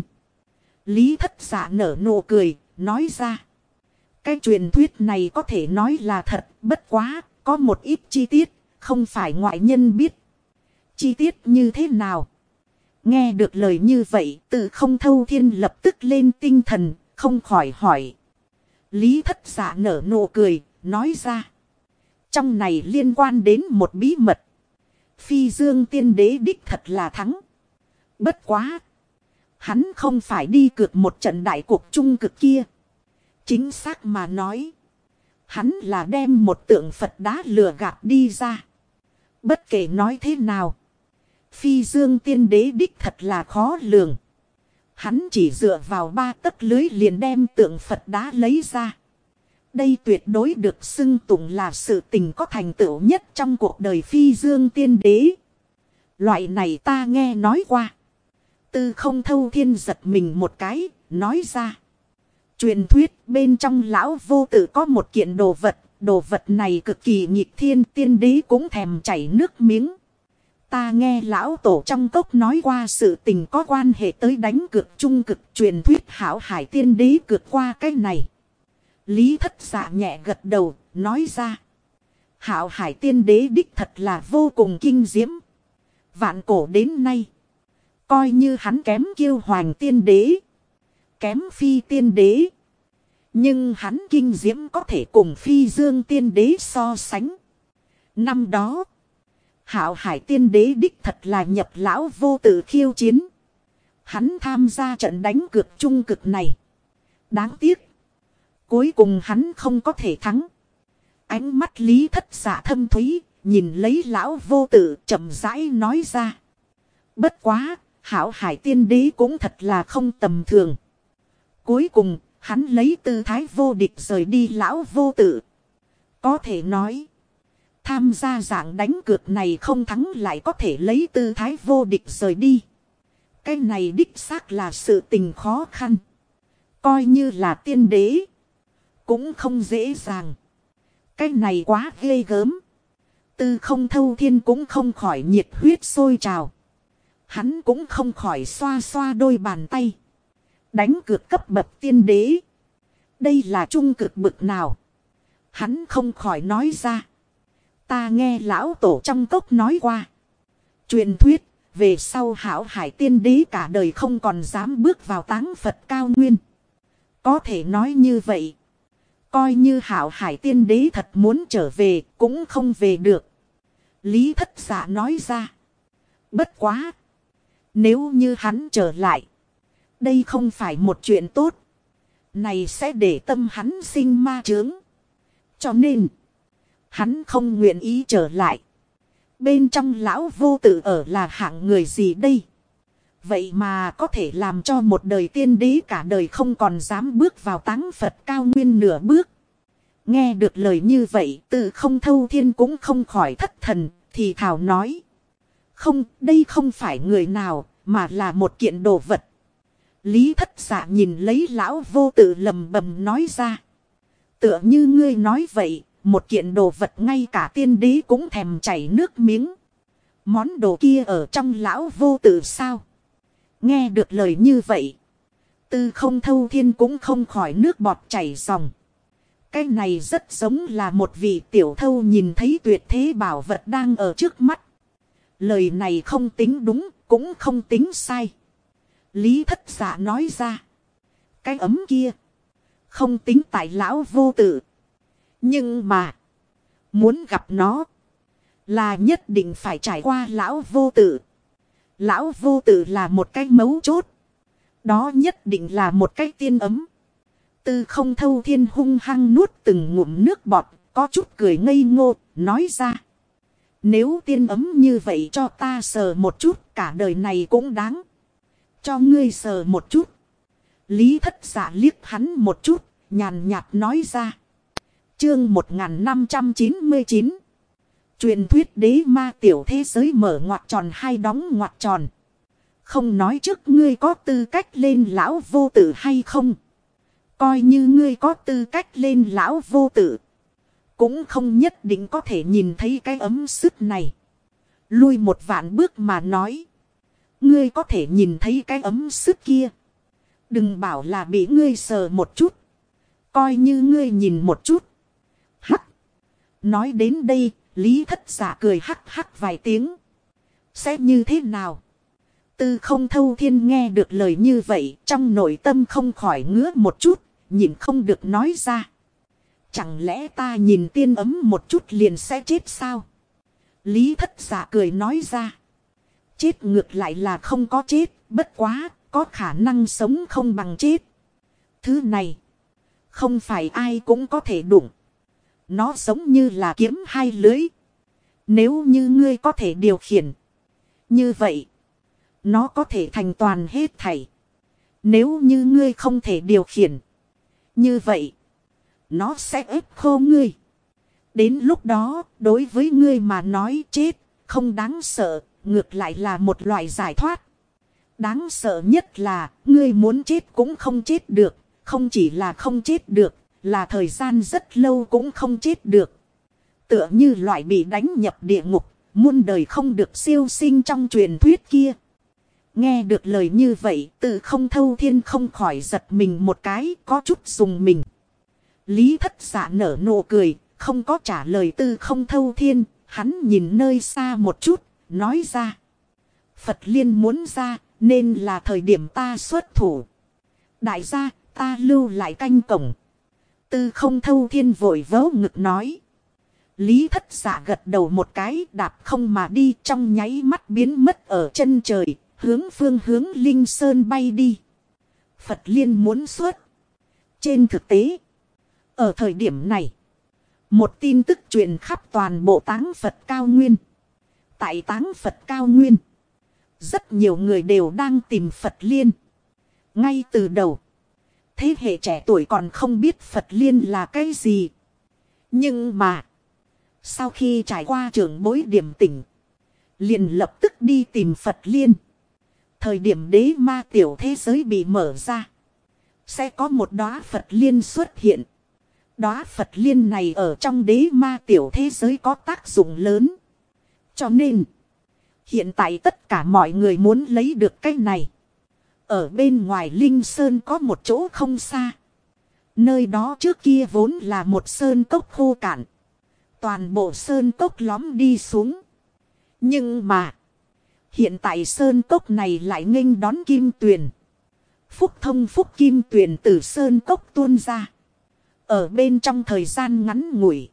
Speaker 1: Lý Thất Dạ nở nụ cười, nói ra. Cái truyền thuyết này có thể nói là thật, bất quá, có một ít chi tiết, không phải ngoại nhân biết. Chi tiết như thế nào? Nghe được lời như vậy, Từ Không Thâu Thiên lập tức lên tinh thần, không khỏi hỏi. Lý Thất Dạ nở nụ cười, nói ra. Trong này liên quan đến một bí mật. Phi Dương Tiên Đế đích thật là thắng. Bất quá. Hắn không phải đi cược một trận đại cuộc trung cực kia. Chính xác mà nói. Hắn là đem một tượng Phật đá lừa gạt đi ra. Bất kể nói thế nào. Phi Dương Tiên Đế đích thật là khó lường. Hắn chỉ dựa vào 3 tấc lưới liền đem tượng Phật đá lấy ra. Đây tuyệt đối được xưng tụng là sự tình có thành tựu nhất trong cuộc đời Phi Dương Tiên Đế. Loại này ta nghe nói qua. Từ Không Thâu Thiên giật mình một cái, nói ra. Truyền thuyết bên trong lão vô tự có một kiện đồ vật này cực kỳ nghịch thiên, tiên đế cũng thèm chảy nước miếng. Ta nghe lão tổ trong cốc nói qua sự tình có quan hệ tới đánh cược trung cực, truyền thuyết hảo hải tiên đế cược qua cái này. Lý Thất Dạ nhẹ gật đầu, nói ra. Hảo hải tiên đế đích thật là vô cùng kinh diễm. Vạn cổ đến nay. Coi như hắn kém Kiêu Hoàng tiên đế. Kém Phi tiên đế. Nhưng hắn kinh diễm có thể cùng Phi Dương tiên đế so sánh. Năm đó. Hạo hải tiên đế đích thật là nhập lão vô tự khiêu chiến. Hắn tham gia trận đánh cược trung cực này. Đáng tiếc. Cuối cùng hắn không có thể thắng. Ánh mắt Lý Thất Dạ thâm thúy. Nhìn lấy lão vô tự chậm rãi nói ra. Bất quá. Hạo hải tiên đế cũng thật là không tầm thường. Cuối cùng hắn lấy tư thái vô địch rời đi lão vô tự. Có thể nói. Tham gia dạng đánh cược này không thắng lại có thể lấy tư thái vô địch rời đi. Cái này đích xác là sự tình khó khăn. Coi như là tiên đế. Cũng không dễ dàng. Cái này quá ghê gớm. Từ Không Thâu Thiên cũng không khỏi nhiệt huyết sôi trào. Hắn cũng không khỏi xoa xoa đôi bàn tay. Đánh cược cấp bậc tiên đế. Đây là trung cực bậc nào? Hắn không khỏi nói ra. Ta nghe lão tổ trong cốc nói qua. Truyền thuyết, về sau hảo hải tiên đế cả đời không còn dám bước vào táng Phật cao nguyên. Có thể nói như vậy. Coi như hảo hải tiên đế thật muốn trở về, cũng không về được. Lý Thất Dạ nói ra. Bất quá. Nếu như hắn trở lại. Đây không phải một chuyện tốt. Này sẽ để tâm hắn sinh ma chướng. Cho nên. Hắn không nguyện ý trở lại. Bên trong lão vô tự ở là hạng người gì đây? Vậy mà có thể làm cho một đời tiên đế cả đời không còn dám bước vào táng Phật cao nguyên nửa bước. Nghe được lời như vậy, Từ Không Thâu Thiên cũng không khỏi thất thần, thì thảo nói. Không, đây không phải người nào, mà là một kiện đồ vật. Lý Thất Dạ nhìn lấy lão vô tự lầm bầm nói ra. Tựa như ngươi nói vậy, một kiện đồ vật ngay cả tiên đế cũng thèm chảy nước miếng. Món đồ kia ở trong lão vô tự sao? Nghe được lời như vậy. Từ Không Thâu Thiên cũng không khỏi nước bọt chảy ròng. Cái này rất giống là một vị tiểu thâu nhìn thấy tuyệt thế bảo vật đang ở trước mắt. Lời này không tính đúng, cũng không tính sai. Lý Thất Dạ nói ra. Cái ấm kia. Không tính tại lão vô tự. Nhưng mà. Muốn gặp nó. Là nhất định phải trải qua lão vô tự. Lão vô tự là một cái mấu chốt. Đó nhất định là một cái tiên ấm. Từ Không Thâu Thiên hung hăng nuốt từng ngụm nước bọt. Có chút cười ngây ngô. Nói ra. Nếu tiên ấm như vậy cho ta sờ một chút. Cả đời này cũng đáng. Cho ngươi sờ một chút. Lý Thất Dạ liếc hắn một chút. Nhàn nhạt nói ra. Chương 1599. Truyền thuyết đế ma tiểu thế giới mở ngoặc tròn hay đóng ngoặc tròn. Không nói trước ngươi có tư cách lên lão vô tử hay không. Coi như ngươi có tư cách lên lão vô tự, cũng không nhất định có thể nhìn thấy cái ấm sứt này. Lui một vạn bước mà nói, ngươi có thể nhìn thấy cái ấm sứt kia. Đừng bảo là bị ngươi sờ một chút. Coi như ngươi nhìn một chút. Hắc. Nói đến đây, Lý Thất Dạ cười hắc hắc vài tiếng. Sẽ như thế nào? Tư Không Thâu Thiên nghe được lời như vậy, trong nội tâm không khỏi ngứa một chút, nhịn không được nói ra. Chẳng lẽ ta nhìn tiên ấm một chút liền sẽ chết sao? Lý Thất Dạ cười nói ra. Chết ngược lại là không có chết, bất quá, có khả năng sống không bằng chết. Thứ này, không phải ai cũng có thể đụng. Nó giống như là kiếm hai lưới. Nếu như ngươi có thể điều khiển, như vậy, nó có thể thành toàn hết thảy. Nếu như ngươi không thể điều khiển, như vậy, nó sẽ ép khô ngươi. Đến lúc đó, đối với ngươi mà nói chết, không đáng sợ, ngược lại là một loại giải thoát. Đáng sợ nhất là, ngươi muốn chết cũng không chết được, không chỉ là không chết được, là thời gian rất lâu cũng không chết được. Tựa như loại bị đánh nhập địa ngục, muôn đời không được siêu sinh trong truyền thuyết kia. Nghe được lời như vậy, Tư Không Thâu Thiên không khỏi giật mình một cái, có chút dùng mình. Lý Thất Dạ nở nụ cười, không có trả lời Tư Không Thâu Thiên, hắn nhìn nơi xa một chút, nói ra. Phật Liên muốn ra, nên là thời điểm ta xuất thủ. Đại gia, ta lưu lại canh cổng. Tư Không Thâu Thiên vội vớ ngực nói. Lý Thất Dạ gật đầu một cái, đạp không mà đi, trong nháy mắt biến mất ở chân trời, hướng phương hướng Linh Sơn bay đi. Phật Liên muốn xuất. Trên thực tế, ở thời điểm này, một tin tức truyền khắp toàn bộ Táng Phật Cao Nguyên. Tại Táng Phật Cao Nguyên, rất nhiều người đều đang tìm Phật Liên. Ngay từ đầu, thế hệ trẻ tuổi còn không biết Phật Liên là cái gì. Nhưng mà, sau khi trải qua trưởng bối điểm tỉnh, liền lập tức đi tìm Phật Liên. Thời điểm đế ma tiểu thế giới bị mở ra, sẽ có một đóa Phật Liên xuất hiện. Đóa Phật Liên này ở trong đế ma tiểu thế giới có tác dụng lớn. Cho nên, hiện tại tất cả mọi người muốn lấy được cái này. Ở bên ngoài Linh Sơn có một chỗ không xa. Nơi đó trước kia vốn là một sơn cốc khô cạn. Toàn bộ sơn cốc lõm đi xuống. Nhưng mà, hiện tại sơn cốc này lại nghênh đón kim tuyền. Phúc thông phúc kim tuyền từ sơn cốc tuôn ra. Ở bên trong thời gian ngắn ngủi,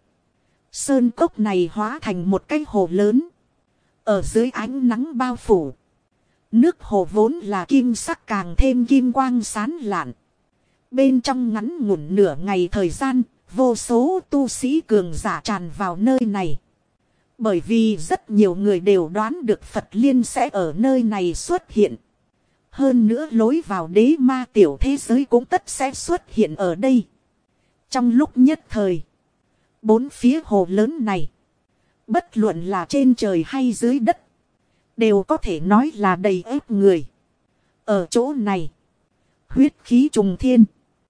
Speaker 1: sơn cốc này hóa thành một cái hồ lớn. Ở dưới ánh nắng bao phủ, nước hồ vốn là kim sắc càng thêm kim quang sáng lạn. Bên trong ngắn ngủn nửa ngày thời gian, vô số tu sĩ cường giả tràn vào nơi này. Bởi vì rất nhiều người đều đoán được Phật Liên sẽ ở nơi này xuất hiện. Hơn nữa lối vào đế ma tiểu thế giới cũng tất sẽ xuất hiện ở đây. Trong lúc nhất thời, bốn phía hồ lớn này, bất luận là trên trời hay dưới đất, đều có thể nói là đầy ép người. Ở chỗ này, huyết khí trùng thiên,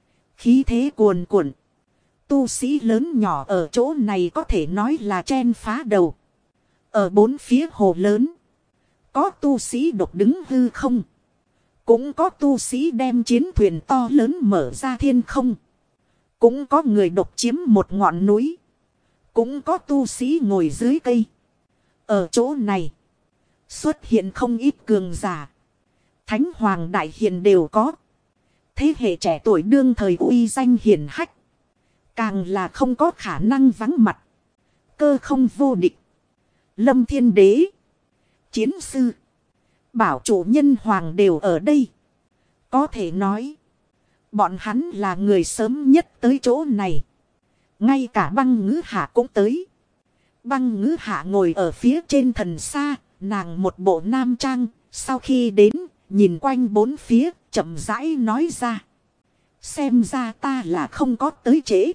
Speaker 1: khí thế cuồn cuộn. Tu sĩ lớn nhỏ ở chỗ này có thể nói là chen phá đầu. Ở bốn phía hồ lớn, có tu sĩ độc đứng hư không. Cũng có tu sĩ đem chiến thuyền to lớn mở ra thiên không. Cũng có người độc chiếm một ngọn núi. Cũng có tu sĩ ngồi dưới cây. Ở chỗ này, xuất hiện không ít cường giả. Thánh Hoàng Đại Hiền đều có. Thế hệ trẻ tuổi đương thời uy danh hiển hách, càng là không có khả năng vắng mặt. Cơ không vô địch, Lâm Thiên Đế, Chiến Sư, Bảo Chủ Nhân Hoàng đều ở đây. Có thể nói, bọn hắn là người sớm nhất tới chỗ này. Ngay cả Băng Ngữ Hạ cũng tới. Băng Ngữ Hạ ngồi ở phía trên thần xa, nàng một bộ nam trang. Sau khi đến, nhìn quanh bốn phía, chậm rãi nói ra. Xem ra ta là không có tới trễ.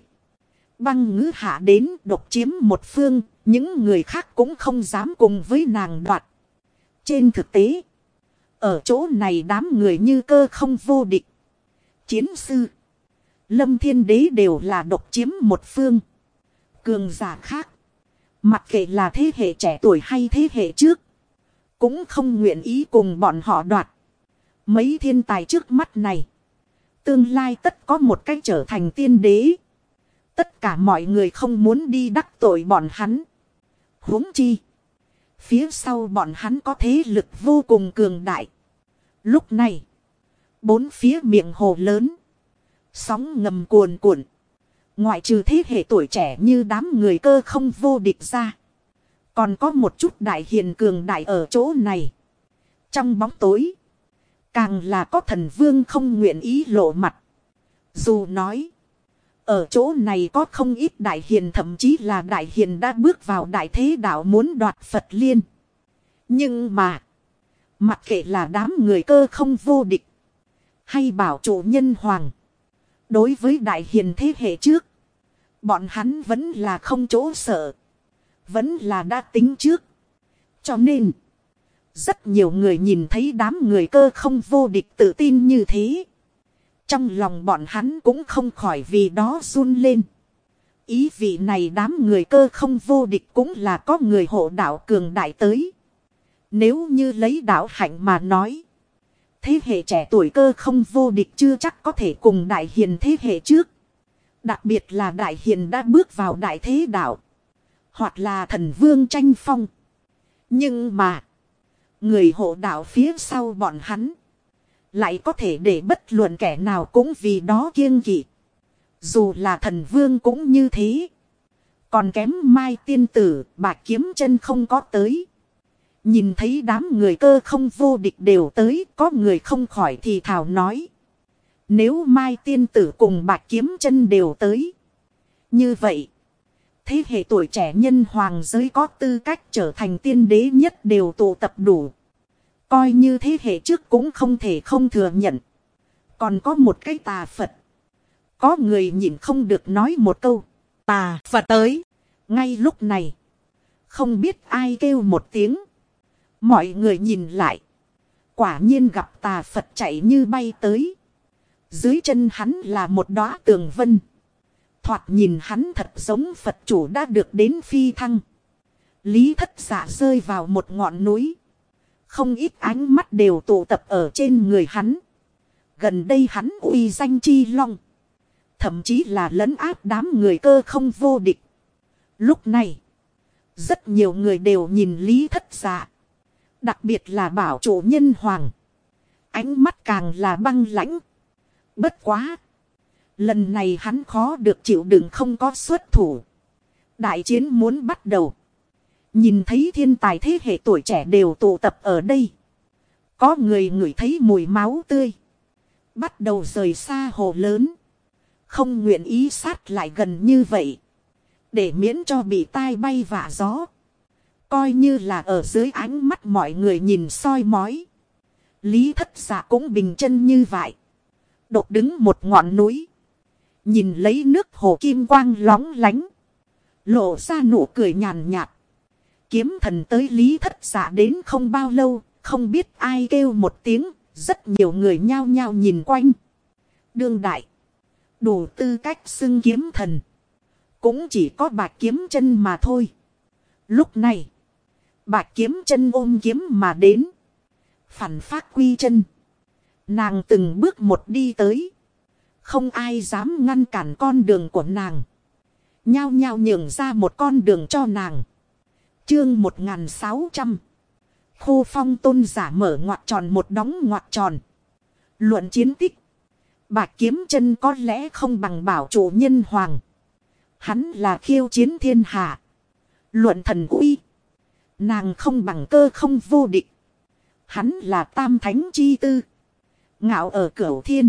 Speaker 1: Băng Ngữ Hạ đến độc chiếm một phương, những người khác cũng không dám cùng với nàng đoạt. Trên thực tế, ở chỗ này đám người như Cơ không vô địch, Chiến Sư, Lâm Thiên Đế đều là độc chiếm một phương. Cường giả khác, mặc kệ là thế hệ trẻ tuổi hay thế hệ trước, cũng không nguyện ý cùng bọn họ đoạt. Mấy thiên tài trước mắt này, tương lai tất có một cách trở thành tiên đế. Tất cả mọi người không muốn đi đắc tội bọn hắn. Huống chi, phía sau bọn hắn có thế lực vô cùng cường đại. Lúc này, bốn phía miệng hồ lớn, sóng ngầm cuồn cuộn. Ngoại trừ thế hệ tuổi trẻ như đám người Cơ Không vô địch ra, còn có một chút đại hiền cường đại ở chỗ này. Trong bóng tối, càng là có thần vương không nguyện ý lộ mặt. Dù nói, ở chỗ này có không ít đại hiền, thậm chí là đại hiền đã bước vào đại thế đạo muốn đoạt Phật Liên. Nhưng mà, mặc kệ là đám người Cơ Không vô địch, hay bảo chủ nhân hoàng, đối với đại hiền thế hệ trước, bọn hắn vẫn là không chỗ sợ, vẫn là đã tính trước. Cho nên, rất nhiều người nhìn thấy đám người Cơ Không vô địch tự tin như thế, trong lòng bọn hắn cũng không khỏi vì đó run lên. Ý vị này đám người Cơ Không vô địch cũng là có người hộ đạo cường đại tới. Nếu như lấy đạo hạnh mà nói, thế hệ trẻ tuổi Cơ Không vô địch chưa chắc có thể cùng đại hiền thế hệ trước. Đặc biệt là đại hiền đã bước vào đại thế đạo, hoặc là thần vương tranh phong. Nhưng mà, người hộ đạo phía sau bọn hắn, lại có thể để bất luận kẻ nào cũng vì đó kiêng kỵ. Dù là thần vương cũng như thế. Còn kém Mai tiên tử, Bạch Kiếm Chân không có tới. Nhìn thấy đám người Cơ Không vô địch đều tới, có người không khỏi thì thào nói. Nếu Mai tiên tử cùng Bạch Kiếm Chân đều tới, như vậy, thế hệ tuổi trẻ nhân hoàng giới có tư cách trở thành tiên đế nhất đều tụ tập đủ. Coi như thế hệ trước cũng không thể không thừa nhận. Còn có một cái tà Phật. Có người nhịn không được nói một câu. Tà Phật tới. Ngay lúc này, không biết ai kêu một tiếng. Mọi người nhìn lại, quả nhiên gặp tà Phật chạy như bay tới. Dưới chân hắn là một đóa tường vân. Thoạt nhìn hắn thật giống Phật chủ đã được đến phi thăng. Lý Thất Dạ rơi vào một ngọn núi. Không ít ánh mắt đều tụ tập ở trên người hắn. Gần đây hắn uy danh chi long, thậm chí là lấn áp đám người Cơ Không vô địch. Lúc này, rất nhiều người đều nhìn Lý Thất Dạ. Đặc biệt là bảo chủ nhân hoàng. Ánh mắt càng là băng lãnh. Bất quá, lần này hắn khó được chịu đựng không có xuất thủ. Đại chiến muốn bắt đầu. Nhìn thấy thiên tài thế hệ tuổi trẻ đều tụ tập ở đây. Có người ngửi thấy mùi máu tươi, bắt đầu rời xa hồ lớn. Không nguyện ý sát lại gần như vậy, để miễn cho bị tai bay vạ gió. Coi như là ở dưới ánh mắt mọi người nhìn soi mói. Lý Thất Dạ cũng bình chân như vậy. Đột đứng một ngọn núi, nhìn lấy nước hồ kim quang lóng lánh, lộ ra nụ cười nhàn nhạt. Kiếm thần tới Lý Thất Dạ đến không bao lâu, không biết ai kêu một tiếng, rất nhiều người nhao nhao nhìn quanh. Đương đại, đủ tư cách xưng kiếm thần, cũng chỉ có Bạch Kiếm Chân mà thôi. Lúc này, Bạch Kiếm Chân ôm kiếm mà đến, phản phát quy chân. Nàng từng bước một đi tới, không ai dám ngăn cản con đường của nàng, nhao nhao nhường ra một con đường cho nàng. Chương 1600. Khô Phong tôn giả mở ngoặc tròn một đóng ngoặc tròn. Luận chiến tích, Bạch Kiếm Chân có lẽ không bằng bảo chủ nhân hoàng. Hắn là khiêu chiến thiên hạ. Luận thần uy, nàng không bằng Cơ Không vô địch. Hắn là tam thánh chi tư, ngạo ở cửu thiên.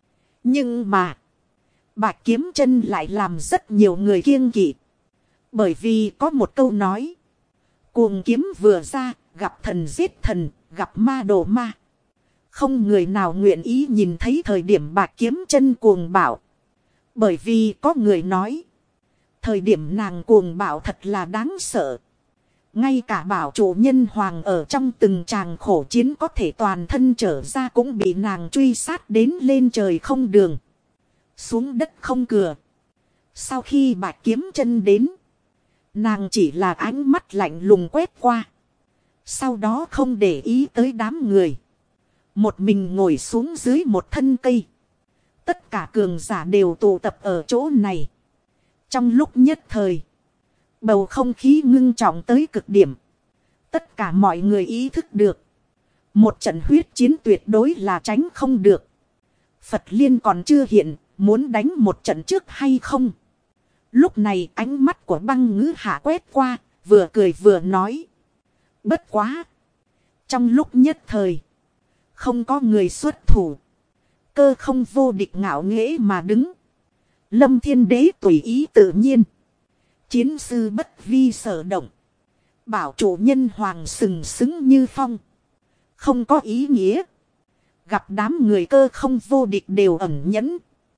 Speaker 1: Nhưng mà, Bạch Kiếm Chân lại làm rất nhiều người kiêng kỵ. Bởi vì có một câu nói, cuồng kiếm vừa ra, gặp thần giết thần, gặp ma đổ ma. Không người nào nguyện ý nhìn thấy thời điểm Bạch Kiếm Chân cuồng bạo. Bởi vì có người nói, thời điểm nàng cuồng bạo thật là đáng sợ. Ngay cả bảo chủ nhân hoàng ở trong từng tràng khổ chiến có thể toàn thân trở ra cũng bị nàng truy sát đến lên trời không đường. xuống đất không cửa. Sau khi Bạch Kiếm Chân đến, nàng chỉ là ánh mắt lạnh lùng quét qua. Sau đó không để ý tới đám người. Một mình ngồi xuống dưới một thân cây. Tất cả cường giả đều tụ tập ở chỗ này. Trong lúc nhất thời, bầu không khí ngưng trọng tới cực điểm. Tất cả mọi người ý thức được. Một trận huyết chiến tuyệt đối là tránh không được. Phật Liên còn chưa hiện, muốn đánh một trận trước hay không? Lúc này ánh mắt của Băng Ngữ Hạ quét qua, vừa cười vừa nói. Bất quá. Trong lúc nhất thời, không có người xuất thủ. Cơ Không vô địch ngạo nghễ mà đứng. Lâm Thiên Đế tùy ý tự nhiên. Chiến sư bất vi sở động. Bảo chủ nhân hoàng sừng sững như phong. Không có ý nghĩa. Gặp đám người Cơ Không vô địch đều ẩn nhẫn.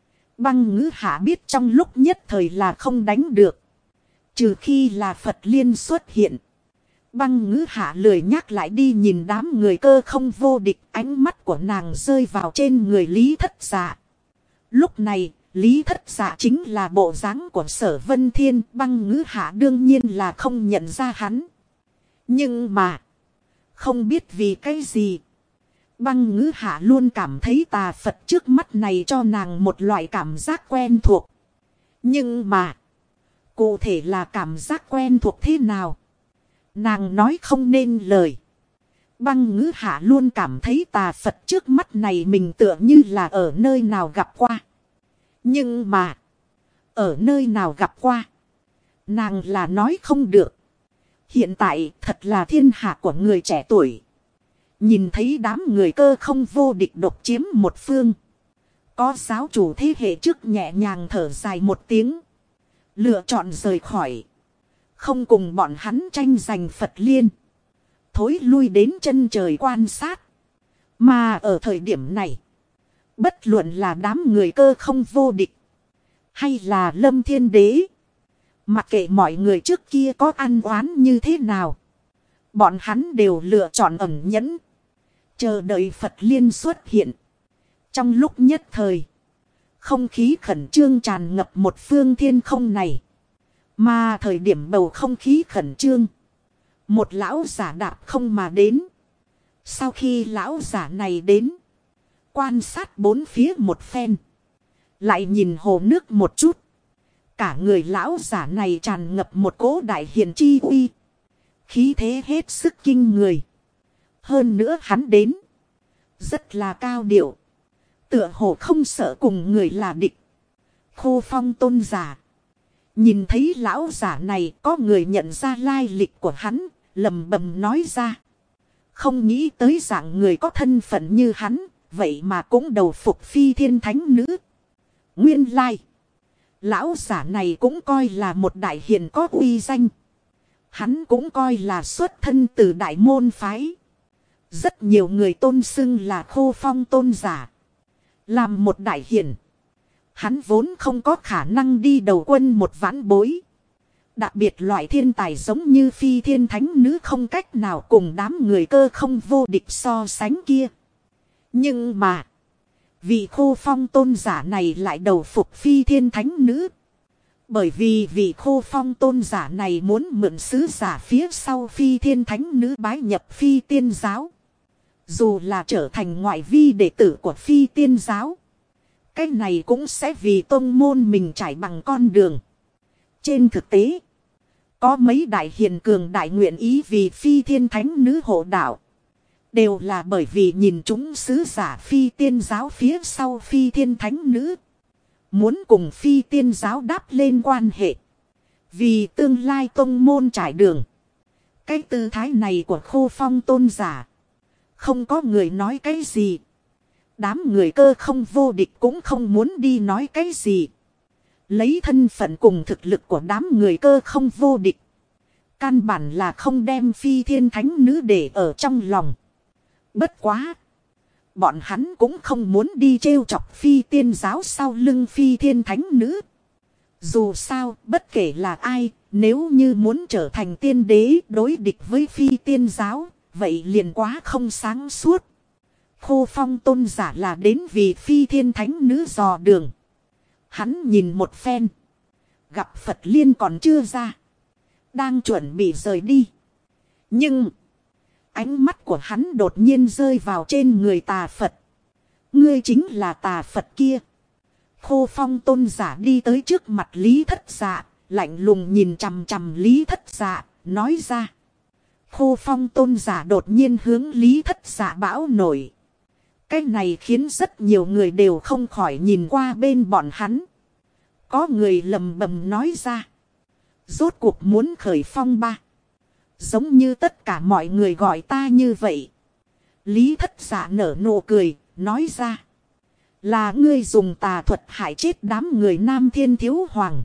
Speaker 1: Băng Ngữ Hạ biết trong lúc nhất thời là không đánh được. Trừ khi là Phật Liên xuất hiện. Băng Ngữ Hạ lười nhắc lại đi nhìn đám người Cơ Không vô địch. Ánh mắt của nàng rơi vào trên người Lý Thất Dạ. Lúc này, Lý Thất Dạ chính là bộ dáng của Sở Vân Thiên. Băng Ngữ Hạ đương nhiên là không nhận ra hắn. Nhưng mà, không biết vì cái gì, Băng Ngữ Hạ luôn cảm thấy tà Phật trước mắt này cho nàng một loại cảm giác quen thuộc. Nhưng mà, cụ thể là cảm giác quen thuộc thế nào? Nàng nói không nên lời. Băng Ngữ Hạ luôn cảm thấy tà Phật trước mắt này mình tựa như là ở nơi nào gặp qua. Nhưng mà, ở nơi nào gặp qua, nàng là nói không được. Hiện tại thật là thiên hạ của người trẻ tuổi. Nhìn thấy đám người Cơ Không vô địch độc chiếm một phương. Có giáo chủ thế hệ trước nhẹ nhàng thở dài một tiếng. Lựa chọn rời khỏi. Không cùng bọn hắn tranh giành Phật Liên. Thối lui đến chân trời quan sát. Mà ở thời điểm này, bất luận là đám người Cơ Không vô địch, hay là Lâm Thiên Đế, mặc kệ mọi người trước kia có ăn oán như thế nào, bọn hắn đều lựa chọn ẩn nhẫn. Chờ đợi Phật Liên xuất hiện. Trong lúc nhất thời, không khí khẩn trương tràn ngập một phương thiên không này. Mà thời điểm bầu không khí khẩn trương, một lão giả đạp không mà đến. Sau khi lão giả này đến, quan sát bốn phía một phen, lại nhìn hồ nước một chút. Cả người lão giả này tràn ngập một cỗ đại hiền chi uy. Khí thế hết sức kinh người. Hơn nữa hắn đến rất là cao điệu. Tựa hồ không sợ cùng người là địch. Khô Phong tôn giả. Nhìn thấy lão giả này, có người nhận ra lai lịch của hắn, lầm bầm nói ra. Không nghĩ tới dạng người có thân phận như hắn, vậy mà cũng đầu phục phi thiên thánh nữ. Nguyên lai, lão giả này cũng coi là một đại hiền có uy danh. Hắn cũng coi là xuất thân từ đại môn phái. Rất nhiều người tôn xưng là Khô Phong tôn giả. Làm một đại hiền, hắn vốn không có khả năng đi đầu quân một vãn bối. Đặc biệt loại thiên tài giống như phi thiên thánh nữ không cách nào cùng đám người Cơ Không vô địch so sánh kia. Nhưng mà, vị Khô Phong tôn giả này lại đầu phục phi thiên thánh nữ. Bởi vì vị Khô Phong tôn giả này muốn mượn sứ giả phía sau phi thiên thánh nữ bái nhập phi tiên giáo. Dù là trở thành ngoại vi đệ tử của phi tiên giáo, cái này cũng sẽ vì tông môn mình trải bằng con đường. Trên thực tế, có mấy đại hiền cường đại nguyện ý vì phi thiên thánh nữ hộ đạo, đều là bởi vì nhìn chúng sứ giả phi tiên giáo phía sau phi thiên thánh nữ. Muốn cùng phi tiên giáo đáp lên quan hệ, vì tương lai tông môn trải đường. Cái tư thái này của Khô Phong tôn giả, không có người nói cái gì. Đám người Cơ Không vô địch cũng không muốn đi nói cái gì. Lấy thân phận cùng thực lực của đám người Cơ Không vô địch, căn bản là không đem phi thiên thánh nữ để ở trong lòng. Bất quá, bọn hắn cũng không muốn đi trêu chọc phi tiên giáo sau lưng phi thiên thánh nữ. Dù sao, bất kể là ai, nếu như muốn trở thành tiên đế đối địch với phi tiên giáo, vậy liền quá không sáng suốt. Khô Phong tôn giả là đến vì phi thiên thánh nữ dò đường. Hắn nhìn một phen. Gặp Phật Liên còn chưa ra. Đang chuẩn bị rời đi. Nhưng ánh mắt của hắn đột nhiên rơi vào trên người Tà Phật. Ngươi chính là Tà Phật kia. Khô Phong tôn giả đi tới trước mặt Lý Thất Dạ. Lạnh lùng nhìn chằm chằm Lý Thất Dạ. Nói ra. Khô Phong tôn giả đột nhiên hướng Lý Thất Dạ bão nổi. Cái này khiến rất nhiều người đều không khỏi nhìn qua bên bọn hắn. Có người lầm bầm nói ra. Rốt cuộc muốn khởi phong ba. Giống như tất cả mọi người gọi ta như vậy. Lý Thất Dạ nở nụ cười, nói ra. Là ngươi dùng tà thuật hại chết đám người Nam Thiên Thiếu Hoàng.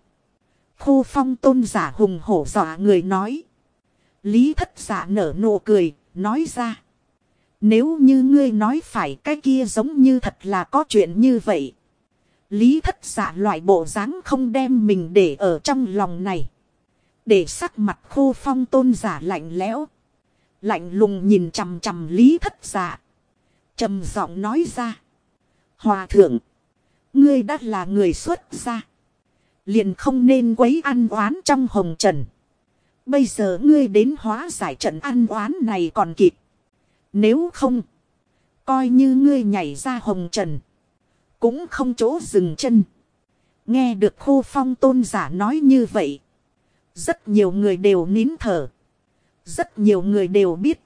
Speaker 1: Khô Phong tôn giả hùng hổ dọa người nói. Lý Thất Dạ nở nụ cười, nói ra. Nếu như ngươi nói phải cái kia giống như thật là có chuyện như vậy. Lý Thất Dạ loại bộ dáng không đem mình để ở trong lòng này. Để sắc mặt Khô Phong tôn giả lạnh lẽo. Lạnh lùng nhìn chằm chằm Lý Thất Dạ. Trầm giọng nói ra. Hòa thượng. Ngươi đã là người xuất gia. Liền không nên quấy ăn oán trong hồng trần. Bây giờ ngươi đến hóa giải trận ăn oán này còn kịp. Nếu không. Coi như ngươi nhảy ra hồng trần. Cũng không chỗ dừng chân. Nghe được Khô Phong tôn giả nói như vậy. Rất nhiều người đều nín thở. Rất nhiều người đều biết.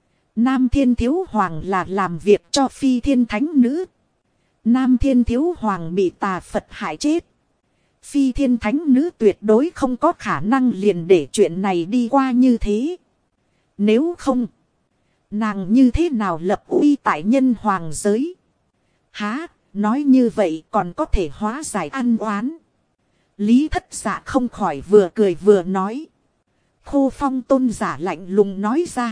Speaker 1: Nam Thiên Thiếu Hoàng là làm việc cho Phi Thiên Thánh Nữ. Nam Thiên Thiếu Hoàng bị Tà Phật hại chết. Phi Thiên Thánh Nữ tuyệt đối không có khả năng liền để chuyện này đi qua như thế. Nếu không. Nàng như thế nào lập uy tại nhân hoàng giới? Há, nói như vậy còn có thể hóa giải ăn oán. Lý Thất Dạ không khỏi vừa cười vừa nói. Khô Phong tôn giả lạnh lùng nói ra.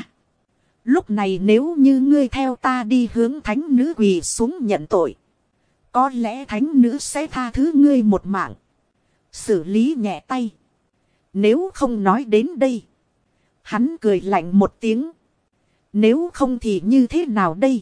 Speaker 1: Lúc này nếu như ngươi theo ta đi hướng thánh nữ quỳ xuống nhận tội. Có lẽ thánh nữ sẽ tha thứ ngươi một mạng. Xử lý nhẹ tay. Nếu không nói đến đây. Hắn cười lạnh một tiếng. Nếu không thì như thế nào đây?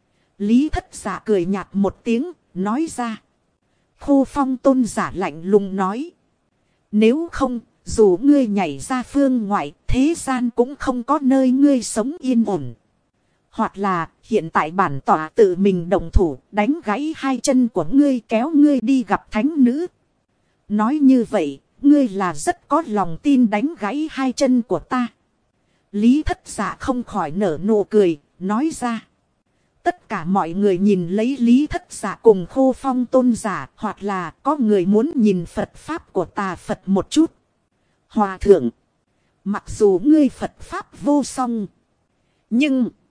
Speaker 1: Lý Thất Dạ cười nhạt một tiếng, nói ra. Khô Phong tôn giả lạnh lùng nói. Nếu không, dù ngươi nhảy ra phương ngoại, thế gian cũng không có nơi ngươi sống yên ổn. Hoặc là, hiện tại bản tỏa tự mình động thủ, đánh gãy hai chân của ngươi kéo ngươi đi gặp thánh nữ. Nói như vậy, ngươi là rất có lòng tin đánh gãy hai chân của ta. Lý Thất Dạ không khỏi nở nụ cười, nói ra. Tất cả mọi người nhìn lấy Lý Thất Dạ cùng Khô Phong tôn giả, hoặc là có người muốn nhìn Phật Pháp của Tà Phật một chút. Hòa thượng, mặc dù ngươi Phật Pháp vô song, nhưng